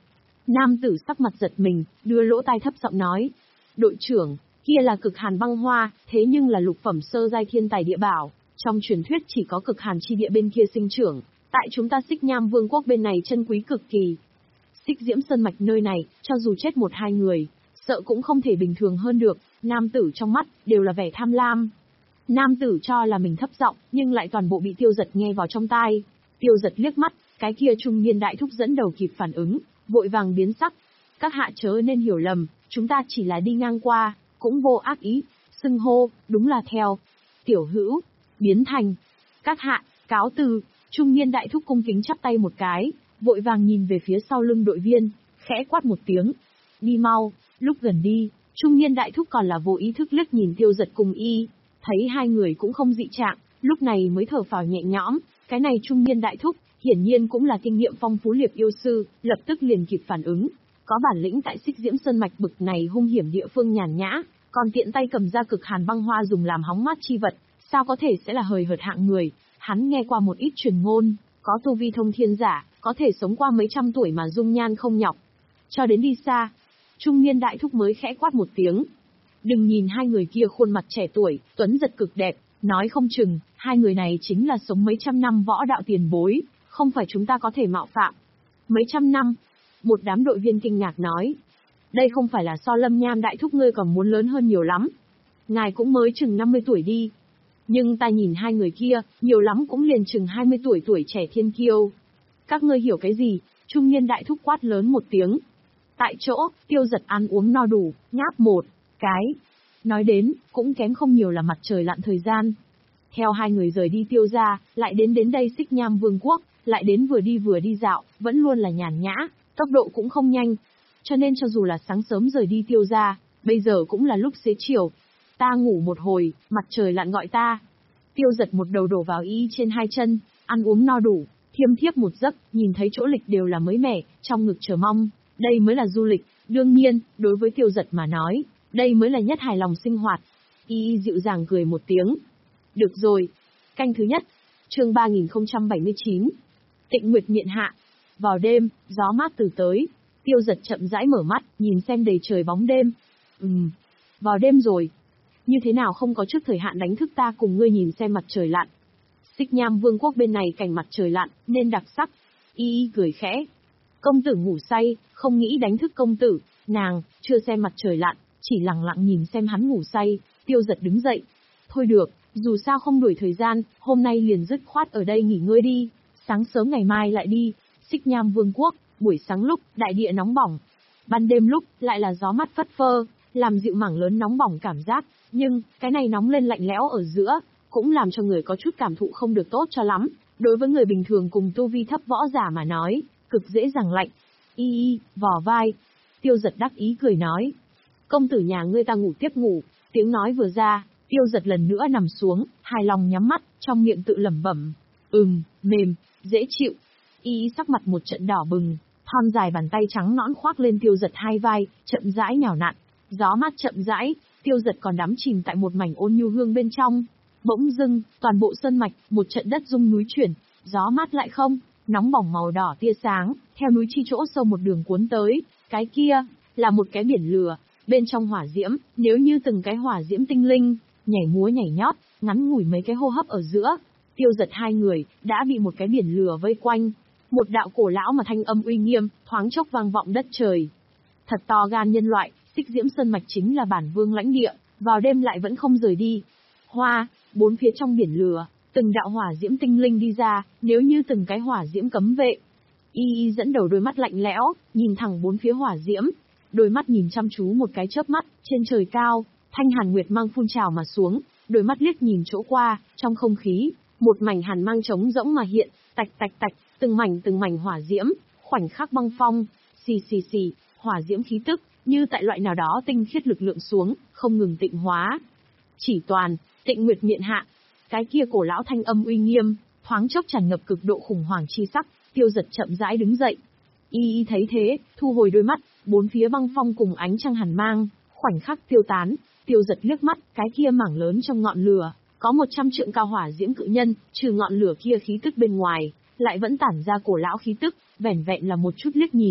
Nam tử sắc mặt giật mình, đưa lỗ tai thấp giọng nói. Đội trưởng, kia là cực hàn băng hoa, thế nhưng là lục phẩm sơ giai thiên tài địa bảo, trong truyền thuyết chỉ có cực hàn chi địa bên kia sinh trưởng, tại chúng ta Xích Nham Vương quốc bên này chân quý cực kỳ. Xích Diễm Sơn mạch nơi này, cho dù chết một hai người, sợ cũng không thể bình thường hơn được, nam tử trong mắt, đều là vẻ tham lam. Nam tử cho là mình thấp giọng, nhưng lại toàn bộ bị Tiêu Giật nghe vào trong tai. Tiêu Giật liếc mắt, cái kia trung niên đại thúc dẫn đầu kịp phản ứng, vội vàng biến sắc. Các hạ chớ nên hiểu lầm, chúng ta chỉ là đi ngang qua, cũng vô ác ý, xưng hô, đúng là theo. Tiểu hữu, biến thành. Các hạ, cáo từ, trung niên đại thúc cung kính chắp tay một cái, vội vàng nhìn về phía sau lưng đội viên, khẽ quát một tiếng. Đi mau, lúc gần đi, trung niên đại thúc còn là vô ý thức liếc nhìn Tiêu Giật cùng y, thấy hai người cũng không dị trạng, lúc này mới thở phào nhẹ nhõm, cái này trung niên đại thúc, hiển nhiên cũng là kinh nghiệm phong phú liệp yêu sư, lập tức liền kịp phản ứng, có bản lĩnh tại Xích Diễm Sơn mạch bực này hung hiểm địa phương nhàn nhã, còn tiện tay cầm ra cực hàn băng hoa dùng làm hóng mát chi vật, sao có thể sẽ là hời hợt hạng người, hắn nghe qua một ít truyền ngôn, có tu vi thông thiên giả, có thể sống qua mấy trăm tuổi mà dung nhan không nhọc. Cho đến đi xa, trung niên đại thúc mới khẽ quát một tiếng. Đừng nhìn hai người kia khuôn mặt trẻ tuổi, tuấn giật cực đẹp, nói không chừng, hai người này chính là sống mấy trăm năm võ đạo tiền bối, không phải chúng ta có thể mạo phạm. Mấy trăm năm? Một đám đội viên kinh ngạc nói. Đây không phải là so Lâm Nham đại thúc ngươi còn muốn lớn hơn nhiều lắm. Ngài cũng mới chừng năm mươi tuổi đi. Nhưng ta nhìn hai người kia, nhiều lắm cũng liền chừng hai mươi tuổi tuổi trẻ thiên kiêu. Các ngươi hiểu cái gì? Trung niên đại thúc quát lớn một tiếng. Tại chỗ, Tiêu Giật ăn uống no đủ, ngáp một cái. Nói đến, cũng kém không nhiều là mặt trời lặn thời gian. Theo hai người rời đi Tiêu ra, lại đến đến đây Xích Nham Vương quốc, lại đến vừa đi vừa đi dạo, vẫn luôn là nhàn nhã, tốc độ cũng không nhanh. Cho nên cho dù là sáng sớm rời đi Tiêu ra, bây giờ cũng là lúc xế chiều. Ta ngủ một hồi, mặt trời lặn gọi ta. Tiêu Giật một đầu đổ vào y trên hai chân, ăn uống no đủ, thiêm thiếp một giấc, nhìn thấy chỗ lịch đều là mới mẻ, trong ngực chờ mong. Đây mới là du lịch, đương nhiên, đối với Tiêu Giật mà nói, đây mới là nhất hài lòng sinh hoạt. Y dịu dàng cười một tiếng. Được rồi. Canh thứ nhất. Chương ba nghìn không trăm bảy mươi chín. Tịnh Nguyệt miện hạ. Vào đêm, gió mát từ tới. Tiêu Giật chậm rãi mở mắt, nhìn xem đầy trời bóng đêm. Ừm. Vào đêm rồi. Như thế nào không có trước thời hạn đánh thức ta cùng ngươi nhìn xem mặt trời lặn. Xích Nham Vương quốc bên này cảnh mặt trời lặn, nên đặc sắc. Y y cười khẽ. Công tử ngủ say, không nghĩ đánh thức công tử. Nàng, chưa xem mặt trời lặn, chỉ lặng lặng nhìn xem hắn ngủ say. Tiêu Giật đứng dậy. Thôi được, dù sao không đuổi thời gian, hôm nay liền dứt khoát ở đây nghỉ ngơi đi. Sáng sớm ngày mai lại đi. Xích Nham Vương quốc, buổi sáng lúc, đại địa nóng bỏng. Ban đêm lúc, lại là gió mát phất phơ, làm dịu mảng lớn nóng bỏng cảm giác. Nhưng, cái này nóng lên lạnh lẽo ở giữa, cũng làm cho người có chút cảm thụ không được tốt cho lắm. Đối với người bình thường cùng tu vi thấp võ giả mà nói, cực dễ dàng lạnh. Y y, vò vai. Tiêu Giật đắc ý cười nói. Công tử nhà ngươi ta ngủ tiếp ngủ. Tiếng nói vừa ra, Tiêu Giật lần nữa nằm xuống, hài lòng nhắm mắt, trong miệng tự lẩm bẩm. Ừm, mềm, dễ chịu. Y y sắc mặt một trận đỏ bừng, thon dài bàn tay trắng nõn khoác lên Tiêu Giật hai vai, chậm rãi nhào nặn. Gió mát chậm rãi, Tiêu Giật còn đắm chìm tại một mảnh ôn nhu hương bên trong. Bỗng dưng, toàn bộ sơn mạch, một trận đất rung núi chuyển, gió mát lại không, nóng bỏng màu đỏ tia sáng, theo núi chi chỗ sâu một đường cuốn tới, cái kia, là một cái biển lửa, bên trong hỏa diễm, nếu như từng cái hỏa diễm tinh linh, nhảy múa nhảy nhót, ngắn ngủi mấy cái hô hấp ở giữa, Tiêu Giật hai người, đã bị một cái biển lửa vây quanh. Một đạo cổ lão mà thanh âm uy nghiêm, thoáng chốc vang vọng đất trời. Thật to gan nhân loại, Xích Diễm Sơn mạch chính là bản vương lãnh địa, vào đêm lại vẫn không rời đi. Hoa, bốn phía trong biển lửa, từng đạo hỏa diễm tinh linh đi ra, nếu như từng cái hỏa diễm cấm vệ. Y y dẫn đầu đôi mắt lạnh lẽo, nhìn thẳng bốn phía hỏa diễm, đôi mắt nhìn chăm chú một cái chớp mắt, trên trời cao, thanh hàn nguyệt mang phun trào mà xuống, đôi mắt liếc nhìn chỗ qua, trong không khí, một mảnh hàn mang trống rỗng mà hiện, tạch tạch tạch, từng mảnh từng mảnh hỏa diễm, khoảnh khắc băng phong, xì xì xì, hỏa diễm khí tức, như tại loại nào đó tinh khiết lực lượng xuống, không ngừng tịnh hóa. Chỉ toàn, Tịnh Nguyệt miện hạ, cái kia cổ lão thanh âm uy nghiêm, thoáng chốc tràn ngập cực độ khủng hoảng chi sắc. Tiêu Giật chậm rãi đứng dậy. Y y thấy thế, thu hồi đôi mắt, bốn phía băng phong cùng ánh trăng hàn mang, khoảnh khắc tiêu tán. Tiêu Giật liếc mắt, cái kia mảng lớn trong ngọn lửa, có một trăm trượng cao hỏa diễm cự nhân, trừ ngọn lửa kia khí tức bên ngoài, lại vẫn tản ra cổ lão khí tức, vẻn vẹn là một chút liếc nhìn,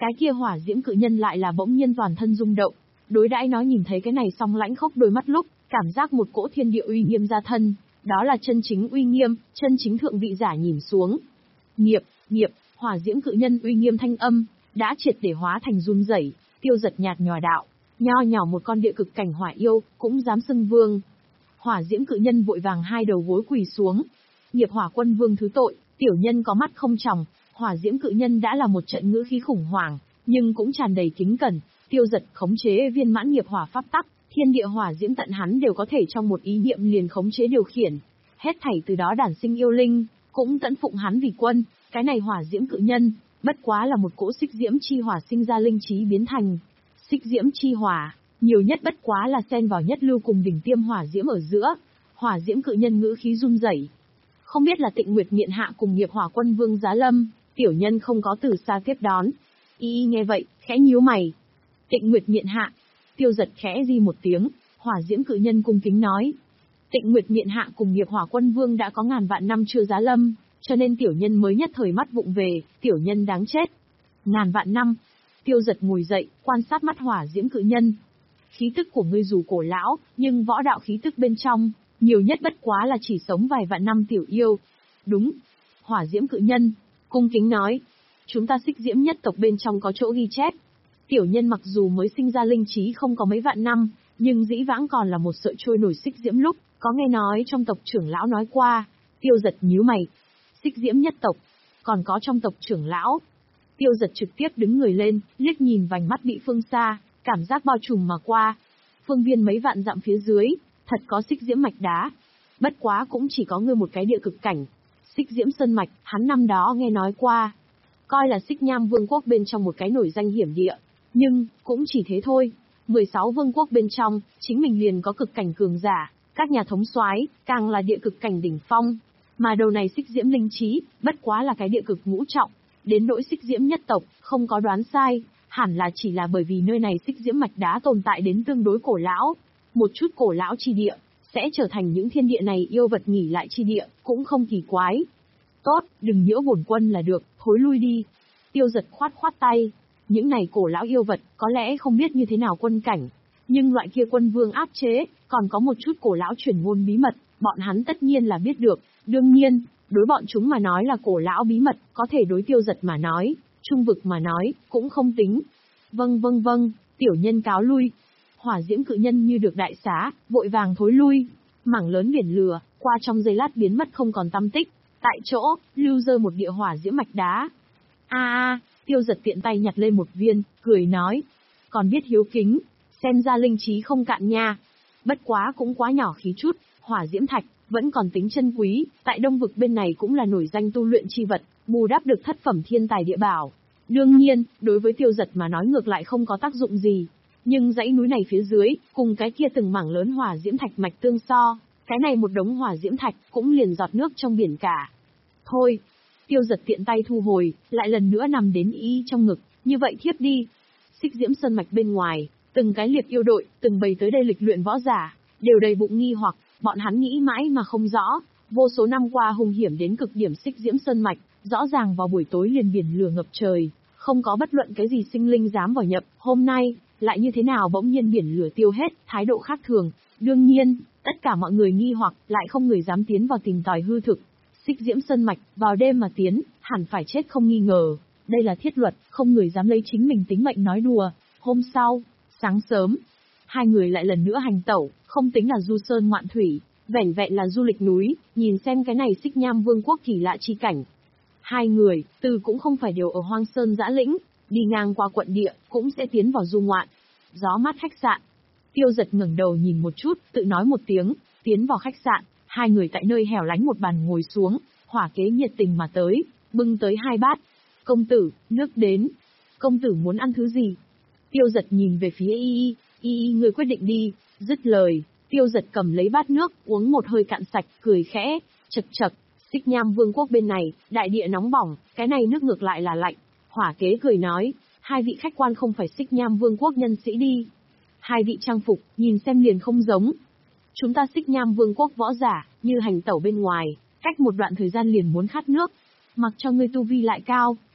Cái kia hỏa diễm cự nhân lại là bỗng nhiên toàn thân rung động, đối đãi nó nhìn thấy cái này song lãnh khốc đôi mắt lúc, cảm giác một cỗ thiên địa uy nghiêm ra thân, đó là chân chính uy nghiêm, chân chính thượng vị giả nhìn xuống. Nghiệp, nghiệp, hỏa diễm cự nhân uy nghiêm thanh âm, đã triệt để hóa thành run rẩy, Tiêu Giật nhạt nhòa đạo, nho nhỏ một con địa cực cảnh hỏa yêu, cũng dám xưng vương. Hỏa diễm cự nhân vội vàng hai đầu gối quỳ xuống. Nghiệp hỏa quân vương thứ tội, tiểu nhân có mắt không tròng. Hỏa diễm cự nhân đã là một trận ngữ khí khủng hoảng, nhưng cũng tràn đầy kính cẩn. Tiêu Giật khống chế viên mãn nghiệp hỏa pháp tắc, thiên địa hỏa diễm tận hắn đều có thể trong một ý niệm liền khống chế điều khiển. Hết thảy từ đó đản sinh yêu linh, cũng tận phụng hắn vì quân. Cái này hỏa diễm cự nhân, bất quá là một cỗ xích diễm chi hỏa sinh ra linh trí biến thành. Xích diễm chi hỏa, nhiều nhất bất quá là xen vào nhất lưu cùng đỉnh tiêm hỏa diễm ở giữa. Hỏa diễm cự nhân ngữ khí run rẩy. Không biết là Tịnh Nguyệt Miện Hạ cùng nghiệp hỏa quân vương giá lâm, tiểu nhân không có từ xa tiếp đón. Y y nghe vậy, khẽ nhíu mày. Tịnh Nguyệt Miện Hạ. Tiêu Giật khẽ di một tiếng, hỏa diễm cự nhân cung kính nói. Tịnh Nguyệt Miện Hạ cùng nghiệp hỏa quân vương đã có ngàn vạn năm chưa giá lâm, cho nên tiểu nhân mới nhất thời mắt vụng về, tiểu nhân đáng chết. Ngàn vạn năm. Tiêu Giật ngồi dậy, quan sát mắt hỏa diễm cự nhân. Khí tức của ngươi dù cổ lão, nhưng võ đạo khí tức bên trong, nhiều nhất bất quá là chỉ sống vài vạn năm tiểu yêu. Đúng. Hỏa diễm cự nhân, cung kính nói. Chúng ta xích diễm nhất tộc bên trong có chỗ ghi chép. Tiểu nhân mặc dù mới sinh ra linh trí không có mấy vạn năm, nhưng dĩ vãng còn là một sợi trôi nổi xích diễm lúc, có nghe nói trong tộc trưởng lão nói qua. Tiêu Giật nhíu mày. Xích diễm nhất tộc, còn có trong tộc trưởng lão. Tiêu Giật trực tiếp đứng người lên, liếc nhìn vành mắt bị phương xa, cảm giác bao trùm mà qua. Phương viên mấy vạn dặm phía dưới, thật có xích diễm mạch đá. Bất quá cũng chỉ có ngươi một cái địa cực cảnh. Xích diễm sơn mạch, hắn năm đó nghe nói qua. Coi là xích nham vương quốc bên trong một cái nổi danh hiểm địa. Nhưng, cũng chỉ thế thôi. mười sáu vương quốc bên trong, chính mình liền có cực cảnh cường giả, các nhà thống soái càng là địa cực cảnh đỉnh phong. Mà đầu này xích diễm linh trí, bất quá là cái địa cực ngũ trọng. Đến nỗi xích diễm nhất tộc, không có đoán sai, hẳn là chỉ là bởi vì nơi này xích diễm mạch đá tồn tại đến tương đối cổ lão. Một chút cổ lão chi địa, sẽ trở thành những thiên địa này yêu vật nghỉ lại chi địa, cũng không kỳ quái. Tốt, đừng nhiễu bổn quân là được, thối lui đi. Tiêu Giật khoát khoát tay. Những này cổ lão yêu vật, có lẽ không biết như thế nào quân cảnh. Nhưng loại kia quân vương áp chế, còn có một chút cổ lão truyền ngôn bí mật, bọn hắn tất nhiên là biết được. Đương nhiên, đối bọn chúng mà nói là cổ lão bí mật, có thể đối Tiêu Giật mà nói, trung vực mà nói, cũng không tính. Vâng vâng vâng, tiểu nhân cáo lui. Hỏa diễm cự nhân như được đại xá, vội vàng thối lui. Mảng lớn biển lửa, qua trong giây lát biến mất không còn tăm tích. Tại chỗ, lưu rơi một địa hỏa diễm mạch đá. A a, Tiêu Giật tiện tay nhặt lên một viên, cười nói. Còn biết hiếu kính, xem ra linh trí không cạn nha. Bất quá cũng quá nhỏ khí chút, hỏa diễm thạch, vẫn còn tính chân quý, tại đông vực bên này cũng là nổi danh tu luyện chi vật, bù đắp được thất phẩm thiên tài địa bảo. Đương nhiên, đối với Tiêu Giật mà nói ngược lại không có tác dụng gì. Nhưng dãy núi này phía dưới, cùng cái kia từng mảng lớn hỏa diễm thạch mạch tương so, cái này một đống hỏa diễm thạch cũng liền giọt nước trong biển cả. Thôi, Tiêu Giật tiện tay thu hồi, lại lần nữa nằm đến y trong ngực, như vậy thiếp đi. Xích diễm sơn mạch bên ngoài, từng cái liệt yêu đội, từng bầy tới đây lịch luyện võ giả, đều đầy bụng nghi hoặc, bọn hắn nghĩ mãi mà không rõ, vô số năm qua hung hiểm đến cực điểm xích diễm sơn mạch, rõ ràng vào buổi tối liền biển lửa ngập trời, không có bất luận cái gì sinh linh dám vào nhập, hôm nay, lại như thế nào bỗng nhiên biển lửa tiêu hết, thái độ khác thường. Đương nhiên, tất cả mọi người nghi hoặc, lại không người dám tiến vào tìm tòi hư thực. Xích diễm sơn mạch, vào đêm mà tiến, hẳn phải chết không nghi ngờ. Đây là thiết luật, không người dám lấy chính mình tính mệnh nói đùa. Hôm sau, sáng sớm, hai người lại lần nữa hành tẩu, không tính là du sơn ngoạn thủy, vẻn vẹn là du lịch núi, nhìn xem cái này xích nham vương quốc kỳ lạ chi cảnh. Hai người, từ cũng không phải đều ở hoang sơn dã lĩnh, đi ngang qua quận địa, cũng sẽ tiến vào du ngoạn. Gió mát khách sạn. Tiêu Giật ngẩng đầu nhìn một chút, tự nói một tiếng, tiến vào khách sạn, hai người tại nơi hẻo lánh một bàn ngồi xuống, hỏa kế nhiệt tình mà tới, bưng tới hai bát. Công tử, nước đến. Công tử muốn ăn thứ gì? Tiêu Giật nhìn về phía y y, y y người quyết định đi, dứt lời, Tiêu Giật cầm lấy bát nước, uống một hơi cạn sạch, cười khẽ, chật chật, xích nham vương quốc bên này, đại địa nóng bỏng, cái này nước ngược lại là lạnh. Hỏa kế cười nói, hai vị khách quan không phải xích nham vương quốc nhân sĩ đi. Hai vị trang phục, nhìn xem liền không giống. Chúng ta xích nham vương quốc võ giả, như hành tẩu bên ngoài, cách một đoạn thời gian liền muốn khát nước. Mặc cho ngươi tu vi lại cao,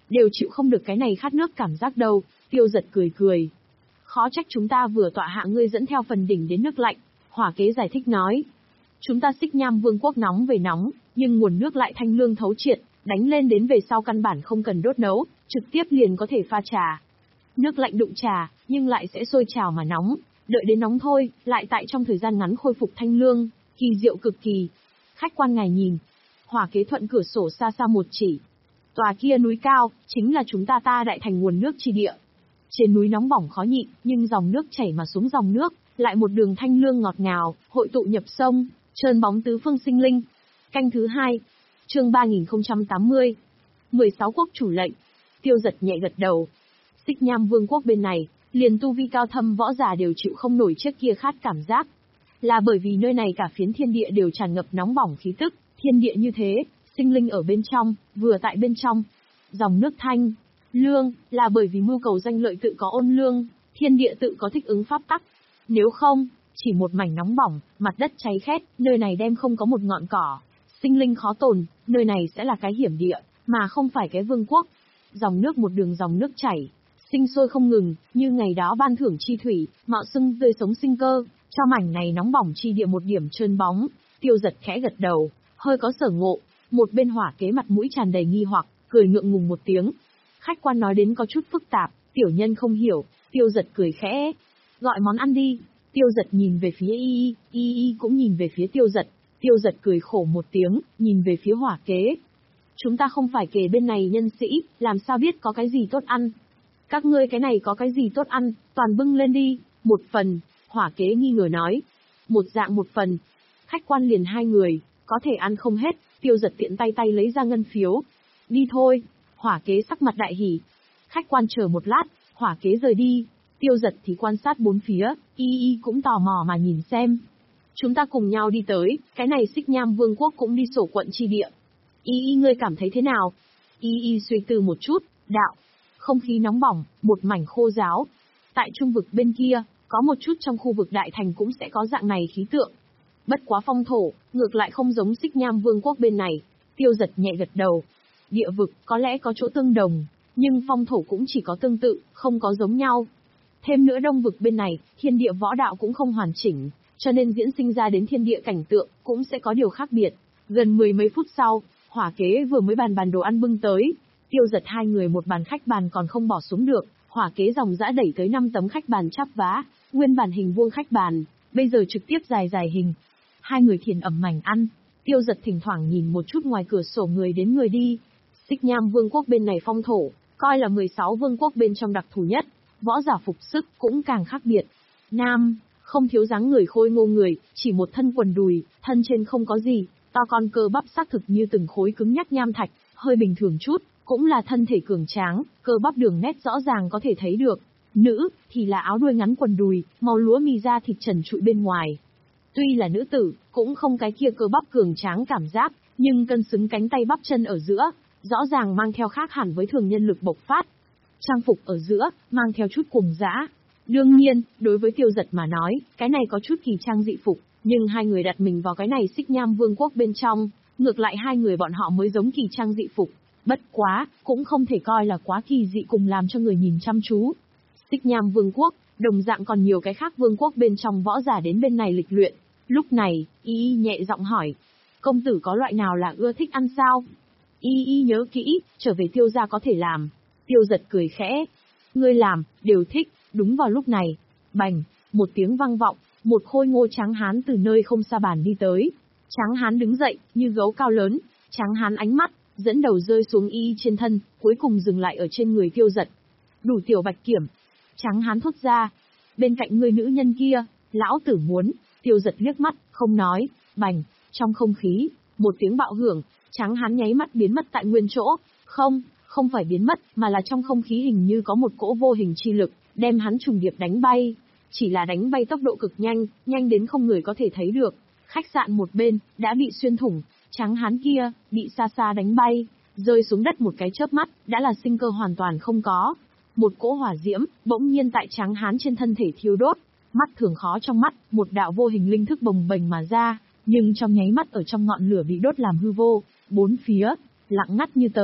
đều chịu không được cái này khát nước cảm giác đâu. Tiêu Giật cười cười. Khó trách chúng ta vừa tọa hạ ngươi dẫn theo phần đỉnh đến nước lạnh. Hỏa Kế giải thích nói. Chúng ta Xích Nham Vương quốc nóng về nóng, nhưng nguồn nước lại thanh lương thấu triệt, đánh lên đến về sau căn bản không cần đốt nấu, trực tiếp liền có thể pha trà. Nước lạnh đụng trà, nhưng lại sẽ sôi trào mà nóng, đợi đến nóng thôi, lại tại trong thời gian ngắn khôi phục thanh lương, kỳ diệu cực kỳ. Khách quan ngài nhìn. Hỏa Kế thuận cửa sổ xa xa một chỉ. Tòa kia núi cao, chính là chúng ta ta đại thành nguồn nước chi địa. Trên núi nóng bỏng khó nhịn, nhưng dòng nước chảy mà xuống dòng nước, lại một đường thanh lương ngọt ngào, hội tụ nhập sông, trơn bóng tứ phương sinh linh. Canh thứ hai, chương ba nghìn không trăm tám mươi. mười sáu quốc chủ lệnh. Tiêu Giật nhẹ gật đầu. Xích Nham Vương quốc bên này, liền tu vi cao thâm võ giả đều chịu không nổi trước kia khát cảm giác. Là bởi vì nơi này cả phiến thiên địa đều tràn ngập nóng bỏng khí tức, thiên địa như thế, sinh linh ở bên trong, vừa tại bên trong. Dòng nước thanh, lương, là bởi vì mưu cầu danh lợi tự có ôn lương, thiên địa tự có thích ứng pháp tắc. Nếu không, chỉ một mảnh nóng bỏng, mặt đất cháy khét, nơi này đem không có một ngọn cỏ, sinh linh khó tồn, nơi này sẽ là cái hiểm địa, mà không phải cái vương quốc. Dòng nước một đường dòng nước chảy, sinh sôi không ngừng, như ngày đó ban thưởng chi thủy, mạo xưng tươi sống sinh cơ, cho mảnh này nóng bỏng chi địa một điểm trơn bóng. Tiêu Giật khẽ gật đầu, hơi có sở ngộ, một bên Hỏa Kế mặt mũi tràn đầy nghi hoặc, cười ngượng ngùng một tiếng. Khách quan nói đến có chút phức tạp, tiểu nhân không hiểu. Tiêu Giật cười khẽ, gọi món ăn đi. Tiêu Giật nhìn về phía Y Y, Y Y cũng nhìn về phía Tiêu Giật. Tiêu Giật cười khổ một tiếng, nhìn về phía Hỏa Kế. Chúng ta không phải kề bên này nhân sĩ, làm sao biết có cái gì tốt ăn? Các ngươi cái này có cái gì tốt ăn, toàn bưng lên đi. Một phần, Hỏa Kế nghi ngờ nói. Một dạng một phần. Khách quan liền hai người, có thể ăn không hết. Tiêu Giật tiện tay tay lấy ra ngân phiếu. Đi thôi. Hỏa Kế sắc mặt đại hỉ. Khách quan chờ một lát, Hỏa Kế rời đi. Tiêu Giật thì quan sát bốn phía, Y Y cũng tò mò mà nhìn xem. Chúng ta cùng nhau đi tới, cái này Xích Nham Vương quốc cũng đi sổ quận chi địa. Y Y ngươi cảm thấy thế nào? Y Y suy tư một chút, đạo. Không khí nóng bỏng, một mảnh khô ráo. Tại trung vực bên kia, có một chút trong khu vực đại thành cũng sẽ có dạng này khí tượng. Bất quá phong thổ, ngược lại không giống Xích Nham Vương quốc bên này. Tiêu Giật nhẹ gật đầu. Địa vực có lẽ có chỗ tương đồng, nhưng phong thổ cũng chỉ có tương tự, không có giống nhau. Thêm nữa đông vực bên này, thiên địa võ đạo cũng không hoàn chỉnh, cho nên diễn sinh ra đến thiên địa cảnh tượng, cũng sẽ có điều khác biệt. Gần mười mấy phút sau, Hỏa Kế vừa mới bàn bàn đồ ăn bưng tới. Tiêu Giật hai người một bàn khách bàn còn không bỏ xuống được, Hỏa Kế dòng dã đẩy tới năm tấm khách bàn chắp vá, nguyên bản hình vuông khách bàn, bây giờ trực tiếp dài dài hình. Hai người thiền ẩm mảnh ăn, Tiêu Giật thỉnh thoảng nhìn một chút ngoài cửa sổ người đến người đi. Xích Nham Vương quốc bên này phong thổ, coi là mười sáu vương quốc bên trong đặc thù nhất, võ giả phục sức cũng càng khác biệt. Nam, không thiếu dáng người khôi ngô người, chỉ một thân quần đùi, thân trên không có gì, to con cơ bắp xác thực như từng khối cứng nhắc nham thạch, hơi bình thường chút, cũng là thân thể cường tráng, cơ bắp đường nét rõ ràng có thể thấy được. Nữ, thì là áo đuôi ngắn quần đùi, màu lúa mì da thịt trần trụi bên ngoài. Tuy là nữ tử, cũng không cái kia cơ bắp cường tráng cảm giác, nhưng cân xứng cánh tay bắp chân ở giữa, rõ ràng mang theo khác hẳn với thường nhân lực bộc phát. Trang phục ở giữa, mang theo chút cuồng dã. Đương nhiên, đối với Tiêu Giật mà nói, cái này có chút kỳ trang dị phục, nhưng hai người đặt mình vào cái này Xích Nham Vương quốc bên trong, ngược lại hai người bọn họ mới giống kỳ trang dị phục. Bất quá, cũng không thể coi là quá kỳ dị cùng làm cho người nhìn chăm chú. Xích Nham Vương quốc, đồng dạng còn nhiều cái khác vương quốc bên trong võ giả đến bên này lịch luyện. Lúc này, Y Y nhẹ giọng hỏi, công tử có loại nào là ưa thích ăn sao? Y Y nhớ kỹ, trở về Tiêu gia có thể làm. Tiêu Giật cười khẽ, ngươi làm, đều thích. Đúng vào lúc này, bành, một tiếng vang vọng, một khôi ngô tráng hán từ nơi không xa bàn đi tới. Tráng hán đứng dậy, như gấu cao lớn, tráng hán ánh mắt, dẫn đầu rơi xuống Y Y trên thân, cuối cùng dừng lại ở trên người Tiêu Giật. Đủ tiểu bạch kiểm. Tráng hán thốt ra, bên cạnh người nữ nhân kia, lão tử muốn. Tiêu Giật liếc mắt, không nói, bành, trong không khí, một tiếng bạo hưởng, tráng hán nháy mắt biến mất tại nguyên chỗ. Không, không phải biến mất, mà là trong không khí hình như có một cỗ vô hình chi lực, đem hắn trùng điệp đánh bay. Chỉ là đánh bay tốc độ cực nhanh, nhanh đến không người có thể thấy được. Khách sạn một bên, đã bị xuyên thủng, tráng hán kia, bị xa xa đánh bay, rơi xuống đất một cái chớp mắt, đã là sinh cơ hoàn toàn không có. Một cỗ hỏa diễm, bỗng nhiên tại tráng hán trên thân thể thiêu đốt, mắt thường khó trong mắt, một đạo vô hình linh thức bồng bềnh mà ra, nhưng trong nháy mắt ở trong ngọn lửa bị đốt làm hư vô, bốn phía, lặng ngắt như tờ.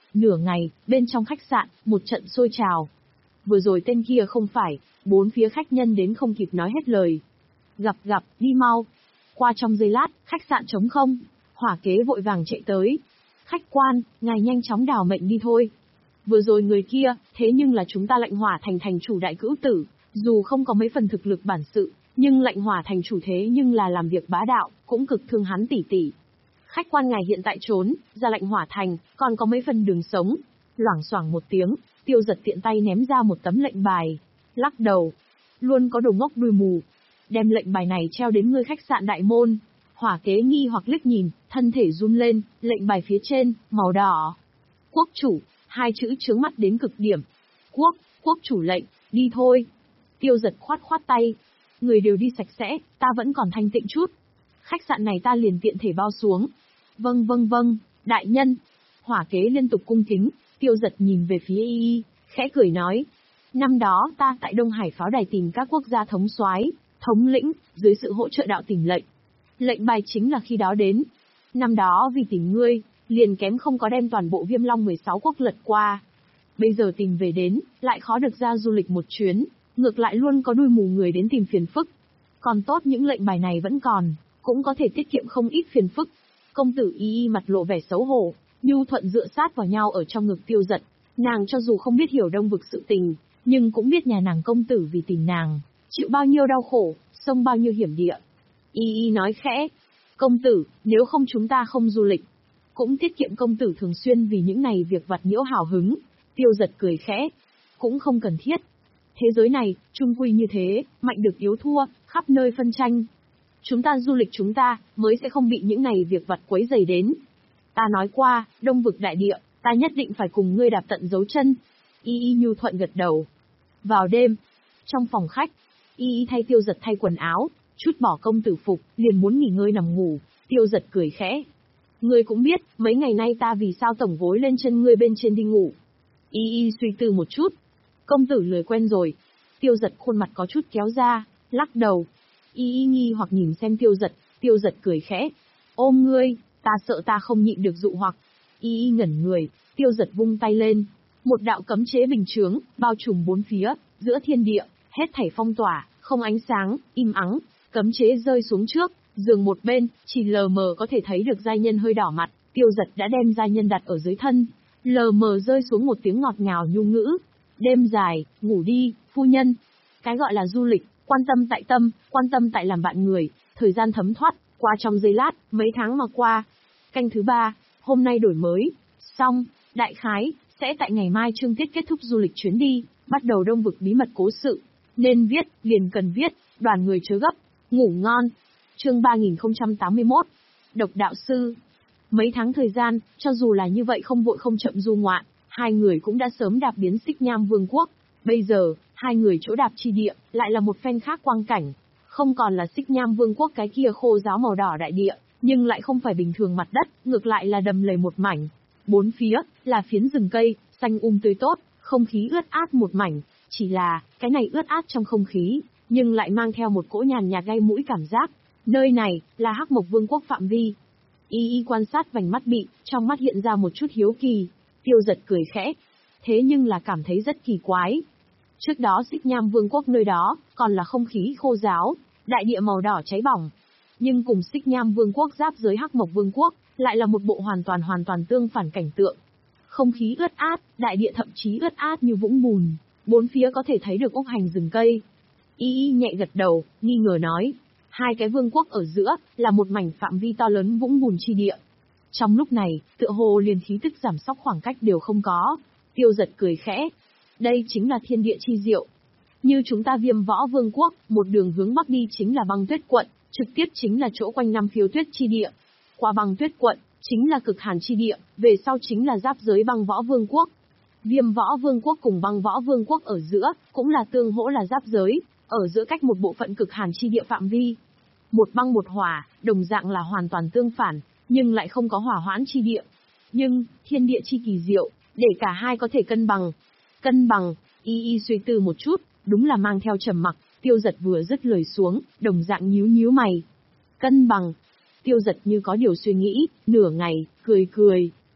Nửa ngày, bên trong khách sạn, một trận sôi trào. Vừa rồi tên kia không phải, bốn phía khách nhân đến không kịp nói hết lời. Gặp gặp, đi mau. Qua trong giây lát, khách sạn trống không. Hỏa kế vội vàng chạy tới. Khách quan, ngài nhanh chóng đào mệnh đi thôi. Vừa rồi người kia, thế nhưng là chúng ta lệnh hỏa thành thành chủ đại cữu tử. Dù không có mấy phần thực lực bản sự, nhưng lệnh hỏa thành chủ thế nhưng là làm việc bá đạo, cũng cực thương hắn tỉ tỉ. Khách quan ngài hiện tại trốn, ra lệnh hỏa thành, còn có mấy phần đường sống. Loảng xoảng một tiếng, Tiêu Giật tiện tay ném ra một tấm lệnh bài. Lắc đầu. Luôn có đồ ngốc đuôi mù. Đem lệnh bài này treo đến ngươi khách sạn đại môn. Hỏa kế nghi hoặc liếc nhìn, thân thể run lên, lệnh bài phía trên, màu đỏ. Quốc chủ, hai chữ chướng mắt đến cực điểm. Quốc, quốc chủ lệnh, đi thôi. Tiêu Giật khoát khoát tay. Người đều đi sạch sẽ, ta vẫn còn thanh tịnh chút. Khách sạn này ta liền tiện thể bao xuống. Vâng vâng vâng, đại nhân. Hỏa kế liên tục cung kính, Tiêu Giật nhìn về phía y y, khẽ cười nói. Năm đó ta tại Đông Hải pháo đài tìm các quốc gia thống soái, thống lĩnh, dưới sự hỗ trợ đạo tìm lệnh. Lệnh bài chính là khi đó đến. Năm đó vì tìm ngươi, liền kém không có đem toàn bộ Viêm Long mười sáu quốc lật qua. Bây giờ tìm về đến, lại khó được ra du lịch một chuyến, ngược lại luôn có đuôi mù người đến tìm phiền phức. Còn tốt những lệnh bài này vẫn còn, cũng có thể tiết kiệm không ít phiền phức. Công tử y y mặt lộ vẻ xấu hổ, nhu thuận dựa sát vào nhau ở trong ngực Tiêu Giật. Nàng cho dù không biết hiểu Đông vực sự tình, nhưng cũng biết nhà nàng công tử vì tìm nàng, chịu bao nhiêu đau khổ, xông bao nhiêu hiểm địa. Y y nói khẽ, công tử, nếu không chúng ta không du lịch, cũng tiết kiệm công tử thường xuyên vì những này việc vặt nhiễu hào hứng. Tiêu Giật cười khẽ, cũng không cần thiết. Thế giới này, chung quy như thế, mạnh được yếu thua, khắp nơi phân tranh. Chúng ta du lịch chúng ta, mới sẽ không bị những này việc vặt quấy rầy đến. Ta nói qua, Đông vực đại địa, ta nhất định phải cùng ngươi đạp tận dấu chân. Y y nhu thuận gật đầu. Vào đêm, trong phòng khách, y y thay Tiêu Giật thay quần áo, chút bỏ công tử phục, liền muốn nghỉ ngơi nằm ngủ. Tiêu Giật cười khẽ. Ngươi cũng biết, mấy ngày nay ta vì sao tổng gối lên chân ngươi bên trên đi ngủ. Y y suy tư một chút. Công tử lười quen rồi. Tiêu Giật khuôn mặt có chút kéo ra, lắc đầu. Y y nghi hoặc nhìn xem Tiêu Giật, Tiêu Giật cười khẽ. Ôm ngươi, ta sợ ta không nhịn được dụ hoặc. Y y ngẩn người, Tiêu Giật vung tay lên. Một đạo cấm chế bình chướng, bao trùm bốn phía, giữa thiên địa, hết thảy phong tỏa, không ánh sáng, im ắng. Cấm chế rơi xuống trước, giường một bên, chỉ lờ mờ có thể thấy được giai nhân hơi đỏ mặt. Tiêu Giật đã đem giai nhân đặt ở dưới thân. Lờ mờ rơi xuống một tiếng ngọt ngào nhu ngữ. Đêm dài, ngủ đi, phu nhân. Cái gọi là du lịch, quan tâm tại tâm, quan tâm tại làm bạn người, thời gian thấm thoát, qua trong giây lát, mấy tháng mà qua. Canh thứ ba, hôm nay đổi mới, xong, đại khái, sẽ tại ngày mai chương tiết kết thúc du lịch chuyến đi, bắt đầu Đông vực bí mật cố sự. Nên viết, liền cần viết, đoàn người chớ gấp, ngủ ngon. Chương ba nghìn không trăm tám mươi mốt, Độc đạo sư. Mấy tháng thời gian, cho dù là như vậy không vội không chậm du ngoạn, hai người cũng đã sớm đạp biến Xích Nham Vương quốc. Bây giờ, hai người chỗ đạp chi địa, lại là một phen khác quang cảnh. Không còn là Xích Nham Vương quốc cái kia khô ráo màu đỏ đại địa, nhưng lại không phải bình thường mặt đất, ngược lại là đầm lầy một mảnh. Bốn phía, là phiến rừng cây, xanh um tươi tốt, không khí ướt át một mảnh. Chỉ là, cái này ướt át trong không khí, nhưng lại mang theo một cỗ nhàn nhạt gai mũi cảm giác. Nơi này, là Hắc Mộc Vương quốc phạm vi. Y y quan sát vành mắt bị, trong mắt hiện ra một chút hiếu kỳ. Tiêu Giật cười khẽ. Thế nhưng là cảm thấy rất kỳ quái. Trước đó Xích Nham Vương quốc nơi đó, còn là không khí khô ráo, đại địa màu đỏ cháy bỏng. Nhưng cùng Xích Nham Vương quốc giáp giới Hắc Mộc Vương quốc, lại là một bộ hoàn toàn hoàn toàn tương phản cảnh tượng. Không khí ướt át, đại địa thậm chí ướt át như vũng bùn, bốn phía có thể thấy được ốc hành rừng cây. Y y nhẹ gật đầu, nghi ngờ nói. Hai cái vương quốc ở giữa, là một mảnh phạm vi to lớn vũng bùn chi địa. Trong lúc này, tựa hồ liền khí tức giảm sóc khoảng cách đều không có. Tiêu Giật cười khẽ. Đây chính là thiên địa chi diệu. Như chúng ta Viêm Võ Vương quốc, một đường hướng bắc đi chính là băng tuyết quận, trực tiếp chính là chỗ quanh năm phiêu tuyết chi địa. Qua băng tuyết quận, chính là cực hàn chi địa, về sau chính là giáp giới băng võ vương quốc. Viêm Võ Vương quốc cùng băng võ vương quốc ở giữa, cũng là tương hỗ là giáp giới, ở giữa cách một bộ phận cực hàn chi địa phạm vi. Một băng một hỏa, đồng dạng là hoàn toàn tương phản, nhưng lại không có hỏa hoãn chi địa. Nhưng, thiên địa chi kỳ diệu, để cả hai có thể cân bằng. Cân bằng, y y suy tư một chút, đúng là mang theo trầm mặc. Tiêu Giật vừa dứt lời xuống, đồng dạng nhíu nhíu mày. Cân bằng. Tiêu Giật như có điều suy nghĩ, nửa ngày, cười cười.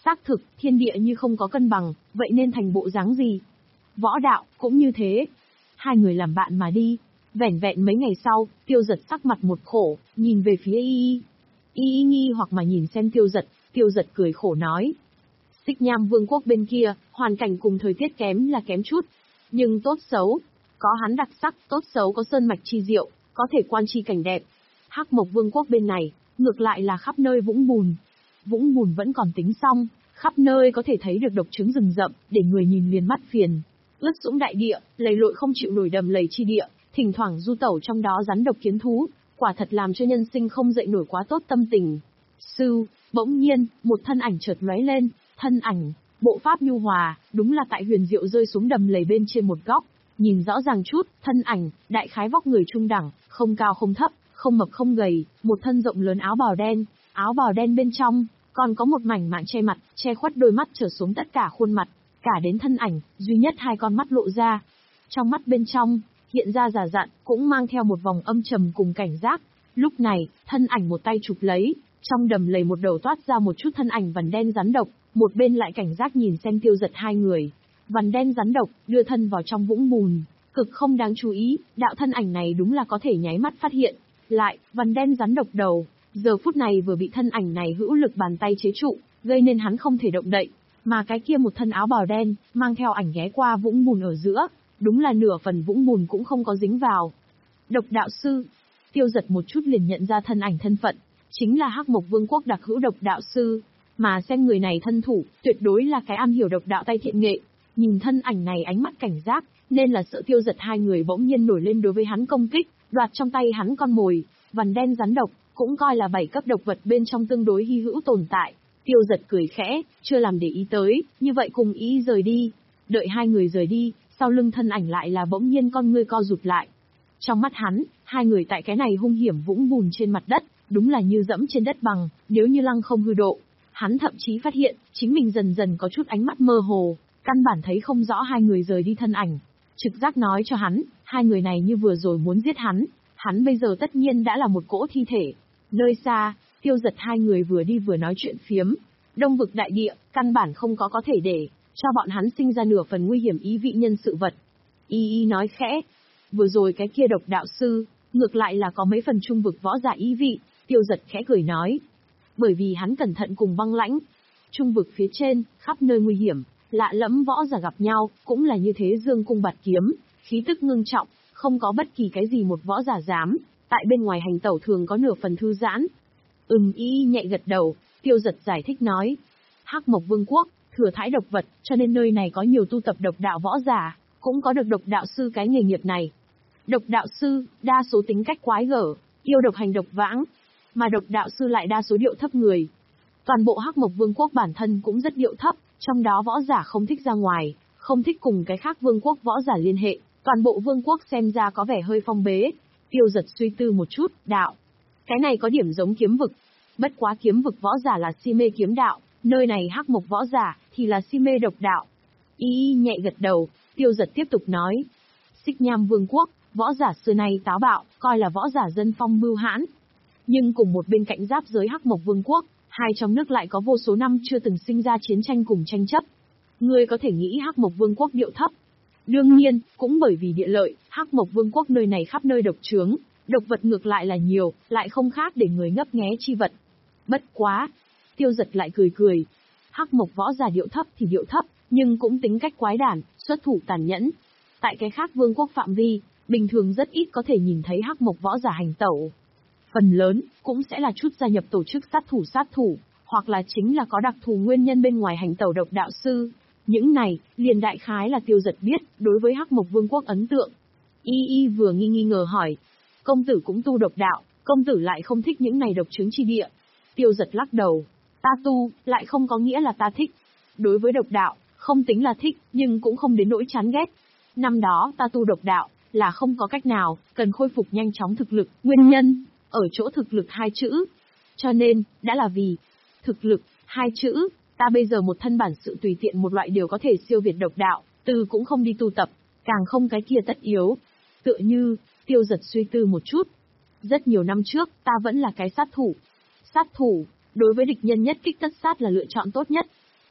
Xác thực, thiên địa như không có cân bằng, vậy nên thành bộ dáng gì? Võ đạo, cũng như thế. Hai người làm bạn mà đi. Vẻn vẹn mấy ngày sau, Tiêu Dật sắc mặt một khổ, nhìn về phía Y Y. Y Y nghi hoặc mà nhìn xem Tiêu Dật, Tiêu Dật cười khổ nói. Xích Nham Vương quốc bên kia, hoàn cảnh cùng thời tiết kém là kém chút. Nhưng tốt xấu, có hắn đặc sắc, tốt xấu có sơn mạch chi diệu, có thể quan chi cảnh đẹp. Hắc Mộc Vương quốc bên này, ngược lại là khắp nơi vũng bùn. Vũng bùn vẫn còn tính xong, khắp nơi có thể thấy được độc trứng rừng rậm, để người nhìn liền mắt phiền. Ướt sũng đại địa, lầy lội không chịu nổi đầm lầy chi địa, thỉnh thoảng du tẩu trong đó rắn độc kiến thú, quả thật làm cho nhân sinh không dậy nổi quá tốt tâm tình. Sư, bỗng nhiên, một thân ảnh chợt lóe lên, thân ảnh, bộ pháp nhu hòa, đúng là tại huyền diệu rơi xuống đầm lầy bên trên một góc, nhìn rõ ràng chút, thân ảnh, đại khái vóc người trung đẳng, không cao không thấp, không mập không gầy, một thân rộng lớn áo bào đen, áo bào đen bên trong, còn có một mảnh mạng che mặt, che khuất đôi mắt trở xuống tất cả khuôn mặt, cả đến thân ảnh, duy nhất hai con mắt lộ ra. Trong mắt bên trong, hiện ra giả dặn, cũng mang theo một vòng âm trầm cùng cảnh giác. Lúc này, thân ảnh một tay chụp lấy, trong đầm lầy một đầu toát ra một chút thân ảnh vằn đen rắn độc, một bên lại cảnh giác nhìn xem Tiêu Dật hai người. Vằn đen rắn độc, đưa thân vào trong vũng bùn, cực không đáng chú ý, đạo thân ảnh này đúng là có thể nháy mắt phát hiện. Lại, vằn đen rắn độc đầu, giờ phút này vừa bị thân ảnh này hữu lực bàn tay chế trụ, gây nên hắn không thể động đậy, mà cái kia một thân áo bào đen, mang theo ảnh ghé qua vũng bùn ở giữa, đúng là nửa phần vũng bùn cũng không có dính vào. Độc đạo sư, Tiêu Dật một chút liền nhận ra thân ảnh thân phận, chính là Hắc Mộc Vương quốc đặc hữu độc đạo sư, mà xem người này thân thủ, tuyệt đối là cái am hiểu độc đạo tay thiện nghệ. Nhìn thân ảnh này ánh mắt cảnh giác, nên là sợ Tiêu Dật hai người bỗng nhiên nổi lên đối với hắn công kích, đoạt trong tay hắn con mồi, vằn đen rắn độc, cũng coi là bảy cấp độc vật bên trong tương đối hy hữu tồn tại. Tiêu Dật cười khẽ, chưa làm để ý tới, như vậy cùng ý rời đi. Đợi hai người rời đi, sau lưng thân ảnh lại là bỗng nhiên con ngươi co rụt lại. Trong mắt hắn, hai người tại cái này hung hiểm vũng bùn trên mặt đất, đúng là như dẫm trên đất bằng, nếu như lăng không hư độ. Hắn thậm chí phát hiện, chính mình dần dần có chút ánh mắt mơ hồ, căn bản thấy không rõ hai người rời đi thân ảnh. Trực giác nói cho hắn, hai người này như vừa rồi muốn giết hắn, hắn bây giờ tất nhiên đã là một cỗ thi thể. Nơi xa, Tiêu Dật hai người vừa đi vừa nói chuyện phiếm. Đông vực đại địa, căn bản không có có thể để cho bọn hắn sinh ra nửa phần nguy hiểm ý vị nhân sự vật. Y Y nói khẽ, vừa rồi cái kia độc đạo sư, ngược lại là có mấy phần trung vực võ giả ý vị. Tiêu Dật khẽ cười nói, bởi vì hắn cẩn thận cùng băng lãnh. Trung vực phía trên, khắp nơi nguy hiểm, lạ lẫm võ giả gặp nhau, cũng là như thế dương cung bạt kiếm, khí tức ngưng trọng, không có bất kỳ cái gì một võ giả dám, tại bên ngoài hành tẩu thường có nửa phần thư giãn. Ừm, Y nhẹ gật đầu, Tiêu Dật giải thích nói, Hắc Mộc Vương quốc, thừa thãi độc vật, cho nên nơi này có nhiều tu tập độc đạo võ giả, cũng có được độc đạo sư cái nghề nghiệp này. Độc đạo sư, đa số tính cách quái gở, yêu độc hành độc vãng, mà độc đạo sư lại đa số điệu thấp người. Toàn bộ Hắc Mộc Vương quốc bản thân cũng rất điệu thấp, trong đó võ giả không thích ra ngoài, không thích cùng cái khác vương quốc võ giả liên hệ, toàn bộ vương quốc xem ra có vẻ hơi phong bế. Tiêu Dật suy tư một chút, đạo. Cái này có điểm giống kiếm vực. Bất quá kiếm vực võ giả là si mê kiếm đạo, nơi này Hắc Mộc võ giả thì là si mê độc đạo. Y Y nhẹ gật đầu, Tiêu Dật tiếp tục nói. Xích Nham Vương quốc, võ giả xưa nay táo bạo, coi là võ giả dân phong mưu hãn. Nhưng cùng một bên cạnh giáp giới Hắc Mộc Vương quốc, hai trong nước lại có vô số năm chưa từng sinh ra chiến tranh cùng tranh chấp. Ngươi có thể nghĩ Hắc Mộc Vương quốc điệu thấp. Đương nhiên, cũng bởi vì địa lợi, Hắc Mộc Vương quốc nơi này khắp nơi độc trướng, độc vật ngược lại là nhiều, lại không khác để người ngấp nghé chi vật. Bất quá, Tiêu Dật lại cười cười. Hắc Mộc võ giả điệu thấp thì điệu thấp, nhưng cũng tính cách quái đản, xuất thủ tàn nhẫn. Tại cái khác vương quốc phạm vi, bình thường rất ít có thể nhìn thấy Hắc Mộc võ giả hành tẩu. Phần lớn, cũng sẽ là chút gia nhập tổ chức sát thủ sát thủ, hoặc là chính là có đặc thù nguyên nhân bên ngoài hành tẩu độc đạo sư. Những này, liền đại khái là Tiêu Dật biết, đối với Hắc Mộc Vương quốc ấn tượng. Y Y vừa nghi nghi ngờ hỏi, công tử cũng tu độc đạo, công tử lại không thích những này độc chứng chi địa. Tiêu Dật lắc đầu, ta tu, lại không có nghĩa là ta thích. Đối với độc đạo, không tính là thích, nhưng cũng không đến nỗi chán ghét. Năm đó ta tu độc đạo, là không có cách nào, cần khôi phục nhanh chóng thực lực, nguyên nhân, ở chỗ thực lực hai chữ. Cho nên, đã là vì, thực lực, hai chữ, ta bây giờ một thân bản sự tùy tiện một loại đều có thể siêu việt độc đạo, từ cũng không đi tu tập, càng không cái kia tất yếu. Tựa như, Tiêu Dật suy tư một chút. Rất nhiều năm trước, ta vẫn là cái sát thủ. Sát thủ, đối với địch nhân nhất kích tất sát là lựa chọn tốt nhất.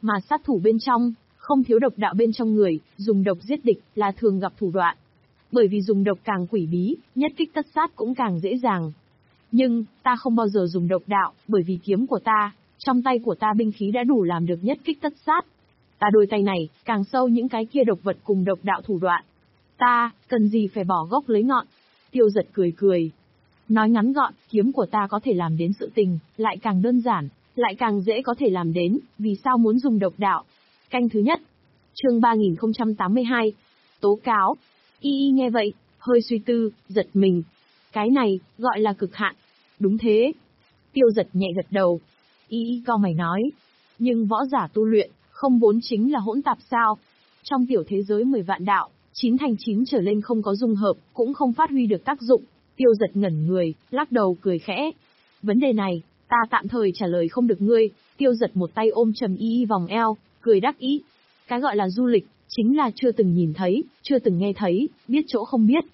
mà sát thủ bên trong, không thiếu độc đạo bên trong người, dùng độc giết địch là thường gặp thủ đoạn. Bởi vì dùng độc càng quỷ bí, nhất kích tất sát cũng càng dễ dàng. Nhưng, ta không bao giờ dùng độc đạo, bởi vì kiếm của ta, trong tay của ta binh khí đã đủ làm được nhất kích tất sát. Ta đôi tay này, càng sâu những cái kia độc vật cùng độc đạo thủ đoạn. Ta, cần gì phải bỏ gốc lấy ngọn. Tiêu Giật cười cười. Nói ngắn gọn, kiếm của ta có thể làm đến sự tình, lại càng đơn giản, lại càng dễ có thể làm đến, vì sao muốn dùng độc đạo. Canh thứ nhất. Chương ba nghìn không trăm tám mươi hai. Tố cáo. Y Y nghe vậy, hơi suy tư, giật mình. Cái này, gọi là cực hạn. Đúng thế. Tiêu Giật nhẹ gật đầu. Y Y cau mày nói. Nhưng võ giả tu luyện, không vốn chính là hỗn tạp sao? Trong tiểu thế giới mười vạn đạo, chín thành chín trở lên không có dung hợp, cũng không phát huy được tác dụng. Tiêu Giật ngẩn người, lắc đầu cười khẽ. Vấn đề này, ta tạm thời trả lời không được ngươi. Tiêu Giật một tay ôm trầm Y Y vòng eo, cười đắc ý. Cái gọi là du lịch, chính là chưa từng nhìn thấy, chưa từng nghe thấy, biết chỗ không biết.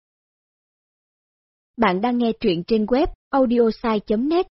Bạn đang nghe truyện trên web audiosai chấm net.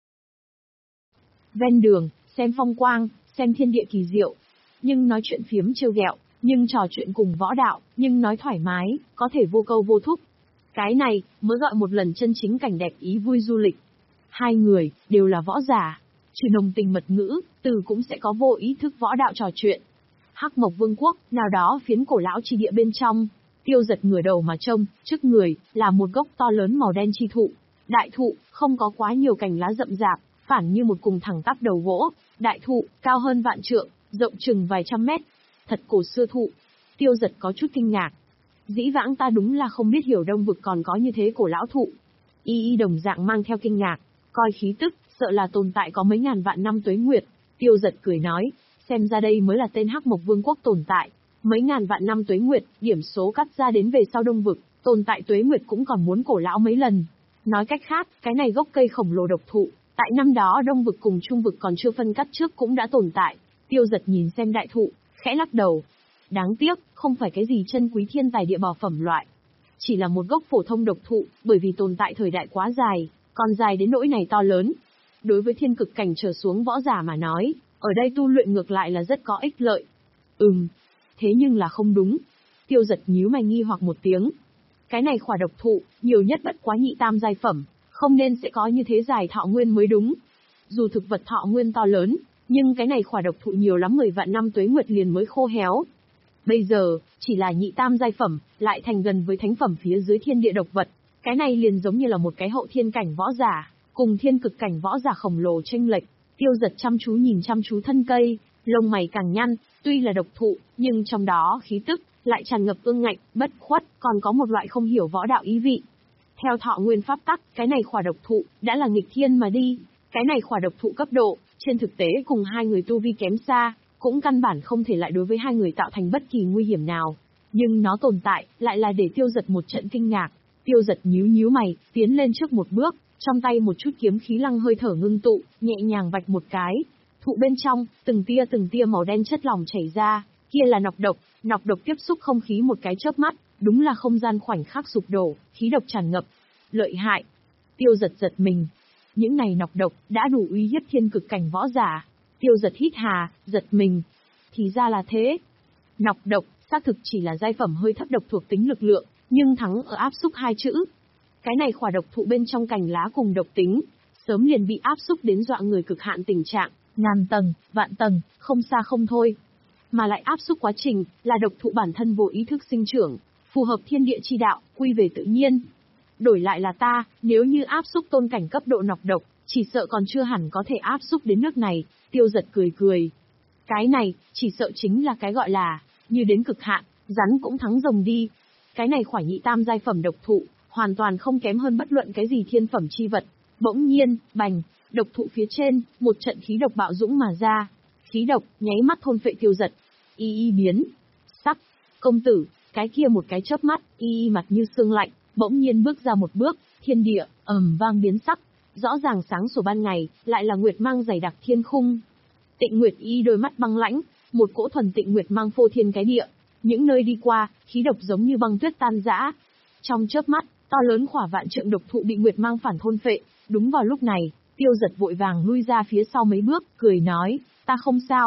Ven đường, xem phong quang, xem thiên địa kỳ diệu. Nhưng nói chuyện phiếm trêu ghẹo, nhưng trò chuyện cùng võ đạo, nhưng nói thoải mái, có thể vô câu vô thúc. Cái này, mới gọi một lần chân chính cảnh đẹp ý vui du lịch. Hai người, đều là võ giả. Trừ nồng tình mật ngữ, từ cũng sẽ có vô ý thức võ đạo trò chuyện. Hắc Mộc Vương quốc, nào đó phiến cổ lão chi địa bên trong. Tiêu Giật ngửa đầu mà trông, trước người, là một gốc to lớn màu đen chi thụ. Đại thụ, không có quá nhiều cành lá rậm rạp, phản như một cùng thẳng tắp đầu gỗ. Đại thụ, cao hơn vạn trượng, rộng chừng vài trăm mét. Thật cổ xưa thụ. Tiêu Giật có chút kinh ngạc. Dĩ vãng ta đúng là không biết hiểu Đông vực còn có như thế cổ lão thụ. Y Y đồng dạng mang theo kinh ngạc, coi khí tức, sợ là tồn tại có mấy ngàn vạn năm tuế nguyệt. Tiêu Giật cười nói, xem ra đây mới là tên Hắc Mộc Vương quốc tồn tại. Mấy ngàn vạn năm tuế nguyệt, điểm số cắt ra đến về sau Đông vực, tồn tại tuế nguyệt cũng còn muốn cổ lão mấy lần. Nói cách khác, cái này gốc cây khổng lồ độc thụ, tại năm đó Đông vực cùng Trung vực còn chưa phân cắt trước cũng đã tồn tại. Tiêu Giật nhìn xem đại thụ, khẽ lắc đầu. Đáng tiếc, không phải cái gì chân quý thiên tài địa bảo phẩm loại. Chỉ là một gốc phổ thông độc thụ, bởi vì tồn tại thời đại quá dài, còn dài đến nỗi này to lớn. Đối với thiên cực cảnh trở xuống võ giả mà nói, ở đây tu luyện ngược lại là rất có ích lợi. Ừm, thế nhưng là không đúng. Tiêu Giật nhíu mày nghi hoặc một tiếng. Cái này khỏa độc thụ, nhiều nhất bất quá nhị tam giai phẩm, không nên sẽ có như thế dài thọ nguyên mới đúng. Dù thực vật thọ nguyên to lớn, nhưng cái này khỏa độc thụ nhiều lắm mười vạn năm tuế nguyệt liền mới khô héo. Bây giờ, chỉ là nhị tam giai phẩm, lại thành gần với thánh phẩm phía dưới thiên địa độc vật. Cái này liền giống như là một cái hậu thiên cảnh võ giả, cùng thiên cực cảnh võ giả khổng lồ chênh lệch. Tiêu Giật chăm chú nhìn chăm chú thân cây, lông mày càng nhăn, tuy là độc thụ, nhưng trong đó khí tức, lại tràn ngập ương ngạnh, bất khuất, còn có một loại không hiểu võ đạo ý vị. Theo thọ nguyên pháp tắc, cái này khỏa độc thụ, đã là nghịch thiên mà đi. Cái này khỏa độc thụ cấp độ, trên thực tế cùng hai người tu vi kém xa, cũng căn bản không thể lại đối với hai người tạo thành bất kỳ nguy hiểm nào. Nhưng nó tồn tại, lại là để Tiêu Giật một trận kinh ngạc. Tiêu Giật nhíu nhíu mày, tiến lên trước một bước, trong tay một chút kiếm khí lăng hơi thở ngưng tụ, nhẹ nhàng vạch một cái. Thụ bên trong, từng tia từng tia màu đen chất lỏng chảy ra, kia là nọc độc, nọc độc tiếp xúc không khí một cái chớp mắt, đúng là không gian khoảnh khắc sụp đổ, khí độc tràn ngập. Lợi hại. Tiêu Giật giật mình. Những này nọc độc, đã đủ uy hiếp thiên cực cảnh võ giả. Tiêu Giật hít hà, giật mình. Thì ra là thế. Nọc độc, xác thực chỉ là giai phẩm hơi thấp độc thuộc tính lực lượng, nhưng thắng ở áp xúc hai chữ. Cái này khỏa độc thụ bên trong cành lá cùng độc tính, sớm liền bị áp xúc đến dọa người cực hạn tình trạng, ngàn tầng, vạn tầng, không xa không thôi. Mà lại áp xúc quá trình, là độc thụ bản thân vô ý thức sinh trưởng, phù hợp thiên địa chi đạo, quy về tự nhiên. Đổi lại là ta, nếu như áp xúc tôn cảnh cấp độ nọc độc, chỉ sợ còn chưa hẳn có thể áp xúc đến nước này. Tiêu Giật cười cười. Cái này, chỉ sợ chính là cái gọi là, như đến cực hạn, rắn cũng thắng rồng đi. Cái này khỏa nhị tam giai phẩm độc thụ, hoàn toàn không kém hơn bất luận cái gì thiên phẩm chi vật. Bỗng nhiên, bành, độc thụ phía trên, một trận khí độc bạo dũng mà ra. Khí độc, nháy mắt thôn phệ Tiêu Giật. Y Y biến. Sắc. Công tử, cái kia một cái chớp mắt, Y Y mặt như xương lạnh, bỗng nhiên bước ra một bước, thiên địa, ầm vang biến sắc. Rõ ràng sáng sủa ban ngày, lại là nguyệt mang dày đặc thiên khung. Tịnh Nguyệt Y đôi mắt băng lãnh, một cỗ thuần tịnh nguyệt mang phô thiên cái địa. Những nơi đi qua, khí độc giống như băng tuyết tan rã. Trong chớp mắt, to lớn khỏa vạn trượng độc thụ bị nguyệt mang phản thôn phệ. Đúng vào lúc này, Tiêu Giật vội vàng lui ra phía sau mấy bước, cười nói, ta không sao.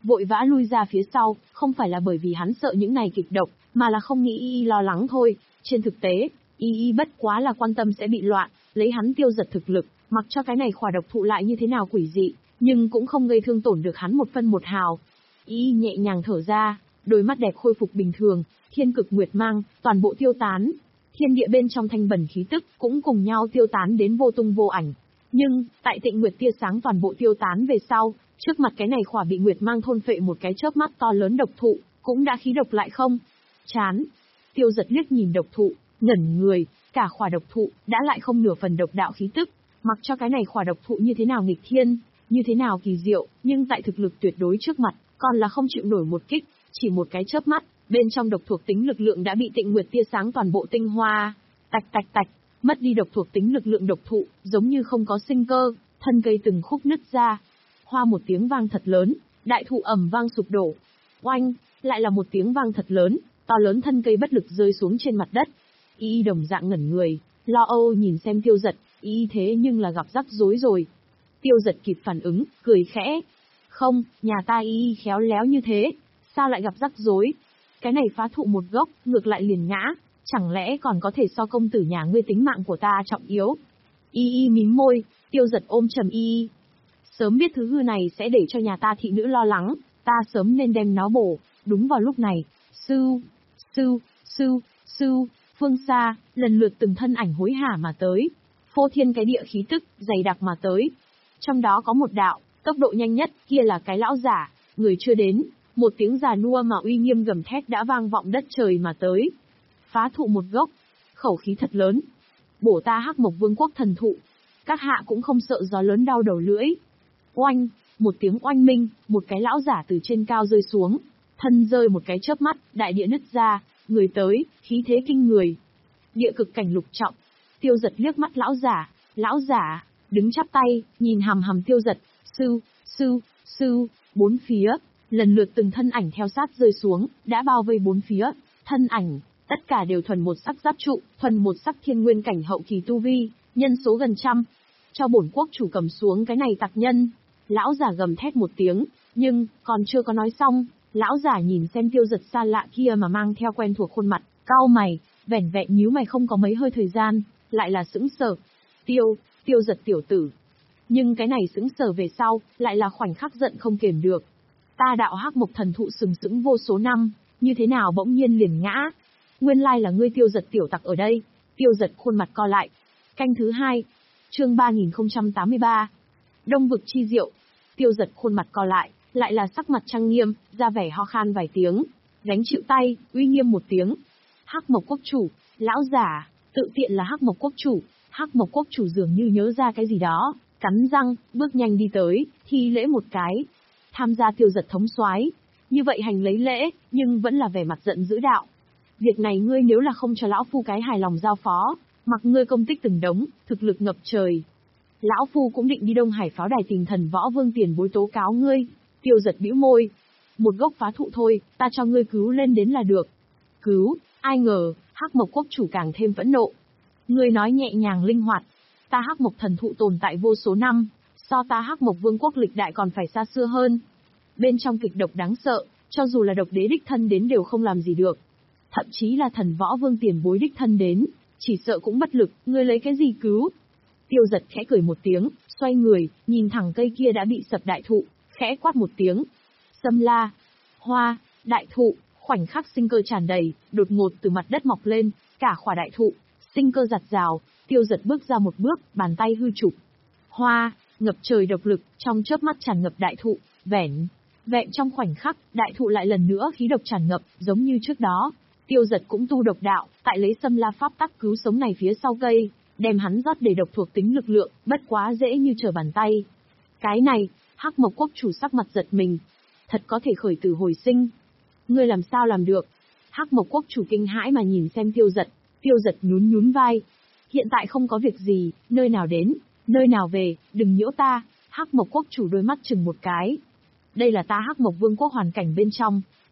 vội vã lui ra phía sau, không phải là bởi vì hắn sợ những này kịch độc, mà là không nghĩ y y lo lắng thôi. Trên thực tế, y y bất quá là quan tâm sẽ bị loạn, lấy hắn Tiêu Giật thực lực, mặc cho cái này khỏa độc thụ lại như thế nào quỷ dị, nhưng cũng không gây thương tổn được hắn một phân một hào. Y y nhẹ nhàng thở ra, đôi mắt đẹp khôi phục bình thường, thiên cực nguyệt mang, toàn bộ tiêu tán. Thiên địa bên trong thanh bẩn khí tức cũng cùng nhau tiêu tán đến vô tung vô ảnh. Nhưng, tại Tịnh Nguyệt tia sáng toàn bộ tiêu tán về sau, trước mặt cái này khỏa bị nguyệt mang thôn phệ một cái chớp mắt to lớn độc thụ, cũng đã khí độc lại không. Chán. Tiêu Giật liếc nhìn độc thụ, ngẩn người, cả khỏa độc thụ đã lại không nửa phần độc đạo khí tức, mặc cho cái này khỏa độc thụ như thế nào nghịch thiên, như thế nào kỳ diệu, nhưng tại thực lực tuyệt đối trước mặt, còn là không chịu nổi một kích, chỉ một cái chớp mắt, bên trong độc thuộc tính lực lượng đã bị Tịnh Nguyệt tia sáng toàn bộ tinh hoa. Tạch tạch tạch, mất đi độc thuộc tính lực lượng độc thụ, giống như không có sinh cơ, thân cây từng khúc nứt ra. Hoa một tiếng vang thật lớn, đại thụ ầm vang sụp đổ. Oanh, lại là một tiếng vang thật lớn, to lớn thân cây bất lực rơi xuống trên mặt đất. Y y đồng dạng ngẩn người, lo âu nhìn xem Tiêu Giật, y y thế nhưng là gặp rắc rối rồi. Tiêu Giật kịp phản ứng, cười khẽ. Không, nhà ta y y khéo léo như thế, sao lại gặp rắc rối? Cái này phá thụ một gốc, ngược lại liền ngã, chẳng lẽ còn có thể so công tử nhà ngươi tính mạng của ta trọng yếu? Y y mím môi, Tiêu Giật ôm trầm y y. Sớm biết thứ hư này sẽ để cho nhà ta thị nữ lo lắng, ta sớm nên đem nó bổ. Đúng vào lúc này, sưu, sưu, sưu, sưu, phương xa, lần lượt từng thân ảnh hối hả mà tới. Phô thiên cái địa khí tức, dày đặc mà tới. Trong đó có một đạo, tốc độ nhanh nhất, kia là cái lão giả, người chưa đến. Một tiếng già nua mà uy nghiêm gầm thét đã vang vọng đất trời mà tới. Phá thụ một gốc, khẩu khí thật lớn. Bổ ta Hắc Mộc Vương quốc thần thụ. Các hạ cũng không sợ gió lớn đau đầu lưỡi. Oanh, một tiếng oanh minh, một cái lão giả từ trên cao rơi xuống. Thân rơi một cái chớp mắt, đại địa nứt ra, người tới, khí thế kinh người. Địa cực cảnh lục trọng. Tiêu Giật liếc mắt lão giả, lão giả, đứng chắp tay, nhìn hằm hằm Tiêu Giật, sư, sư, sư, bốn phía. Lần lượt từng thân ảnh theo sát rơi xuống, đã bao vây bốn phía, thân ảnh, tất cả đều thuần một sắc giáp trụ, thuần một sắc thiên nguyên cảnh hậu kỳ tu vi, nhân số gần trăm. Cho bổn quốc chủ cầm xuống cái này tặc nhân. Lão giả gầm thét một tiếng, nhưng, còn chưa có nói xong, lão giả nhìn xem Tiêu Giật xa lạ kia mà mang theo quen thuộc khuôn mặt, cau mày, vẻn vẹn nhíu mày không có mấy hơi thời gian, lại là sững sờ. Tiêu, Tiêu Giật tiểu tử. Nhưng cái này sững sờ về sau, lại là khoảnh khắc giận không kiềm được. Ta đạo Hắc Mộc thần thụ sừng sững vô số năm, như thế nào bỗng nhiên liền ngã? Nguyên lai là ngươi Tiêu Giật tiểu tặc ở đây. Tiêu Giật khuôn mặt co lại. Canh thứ hai, chương ba nghìn không trăm tám mươi ba. Đông vực chi diệu. Tiêu Giật khuôn mặt co lại, lại là sắc mặt trang nghiêm, ra vẻ ho khan vài tiếng, gánh chịu tay, uy nghiêm một tiếng. Hắc Mộc quốc chủ, lão giả, tự tiện là Hắc Mộc quốc chủ. Hắc Mộc quốc chủ dường như nhớ ra cái gì đó, cắn răng, bước nhanh đi tới, thi lễ một cái. Tham gia Tiêu Giật thống soái, như vậy hành lấy lễ, nhưng vẫn là vẻ mặt giận dữ đạo. Việc này ngươi nếu là không cho lão phu cái hài lòng giao phó, mặc ngươi công tích từng đống, thực lực ngập trời. Lão phu cũng định đi Đông Hải pháo đài tìm thần võ vương tiền bối tố cáo ngươi. Tiêu Giật bĩu môi. Một gốc phá thụ thôi, ta cho ngươi cứu lên đến là được. Cứu, ai ngờ, Hắc Mộc quốc chủ càng thêm phẫn nộ. Ngươi nói nhẹ nhàng linh hoạt, ta Hắc Mộc thần thụ tồn tại vô số năm, so ta Hắc Mộc vương quốc lịch đại còn phải xa xưa hơn. Bên trong kịch độc đáng sợ, cho dù là độc đế đích thân đến đều không làm gì được. Thậm chí là thần võ vương tiền bối đích thân đến, chỉ sợ cũng bất lực, ngươi lấy cái gì cứu? Tiêu Giật khẽ cười một tiếng, xoay người, nhìn thẳng cây kia đã bị sập đại thụ, khẽ quát một tiếng. Sâm la, hoa, đại thụ, khoảnh khắc sinh cơ tràn đầy, đột ngột từ mặt đất mọc lên, cả khỏa đại thụ, sinh cơ giặt rào. Tiêu Giật bước ra một bước, bàn tay hư chụp. Hoa, ngập trời độc lực, trong chớp mắt tràn ngập đại thụ, vẻn. Vẹn trong khoảnh khắc, đại thụ lại lần nữa khí độc tràn ngập, giống như trước đó. Tiêu Giật cũng tu độc đạo, tại lấy Sâm la pháp tắc cứu sống này phía sau cây, đem hắn rót đầy độc thuộc tính lực lượng, bất quá dễ như trở bàn tay. Cái này, Hắc Mộc quốc chủ sắc mặt giật mình. Thật có thể khởi tử hồi sinh. Ngươi làm sao làm được? Hắc Mộc quốc chủ kinh hãi mà nhìn xem Tiêu Giật, Tiêu Giật nhún nhún vai. Hiện tại không có việc gì, nơi nào đến, nơi nào về, đừng nhiễu ta. Hắc Mộc quốc chủ đôi mắt chừng một cái. Đây là ta Hắc Mộc vương quốc hoàn cảnh bên trong,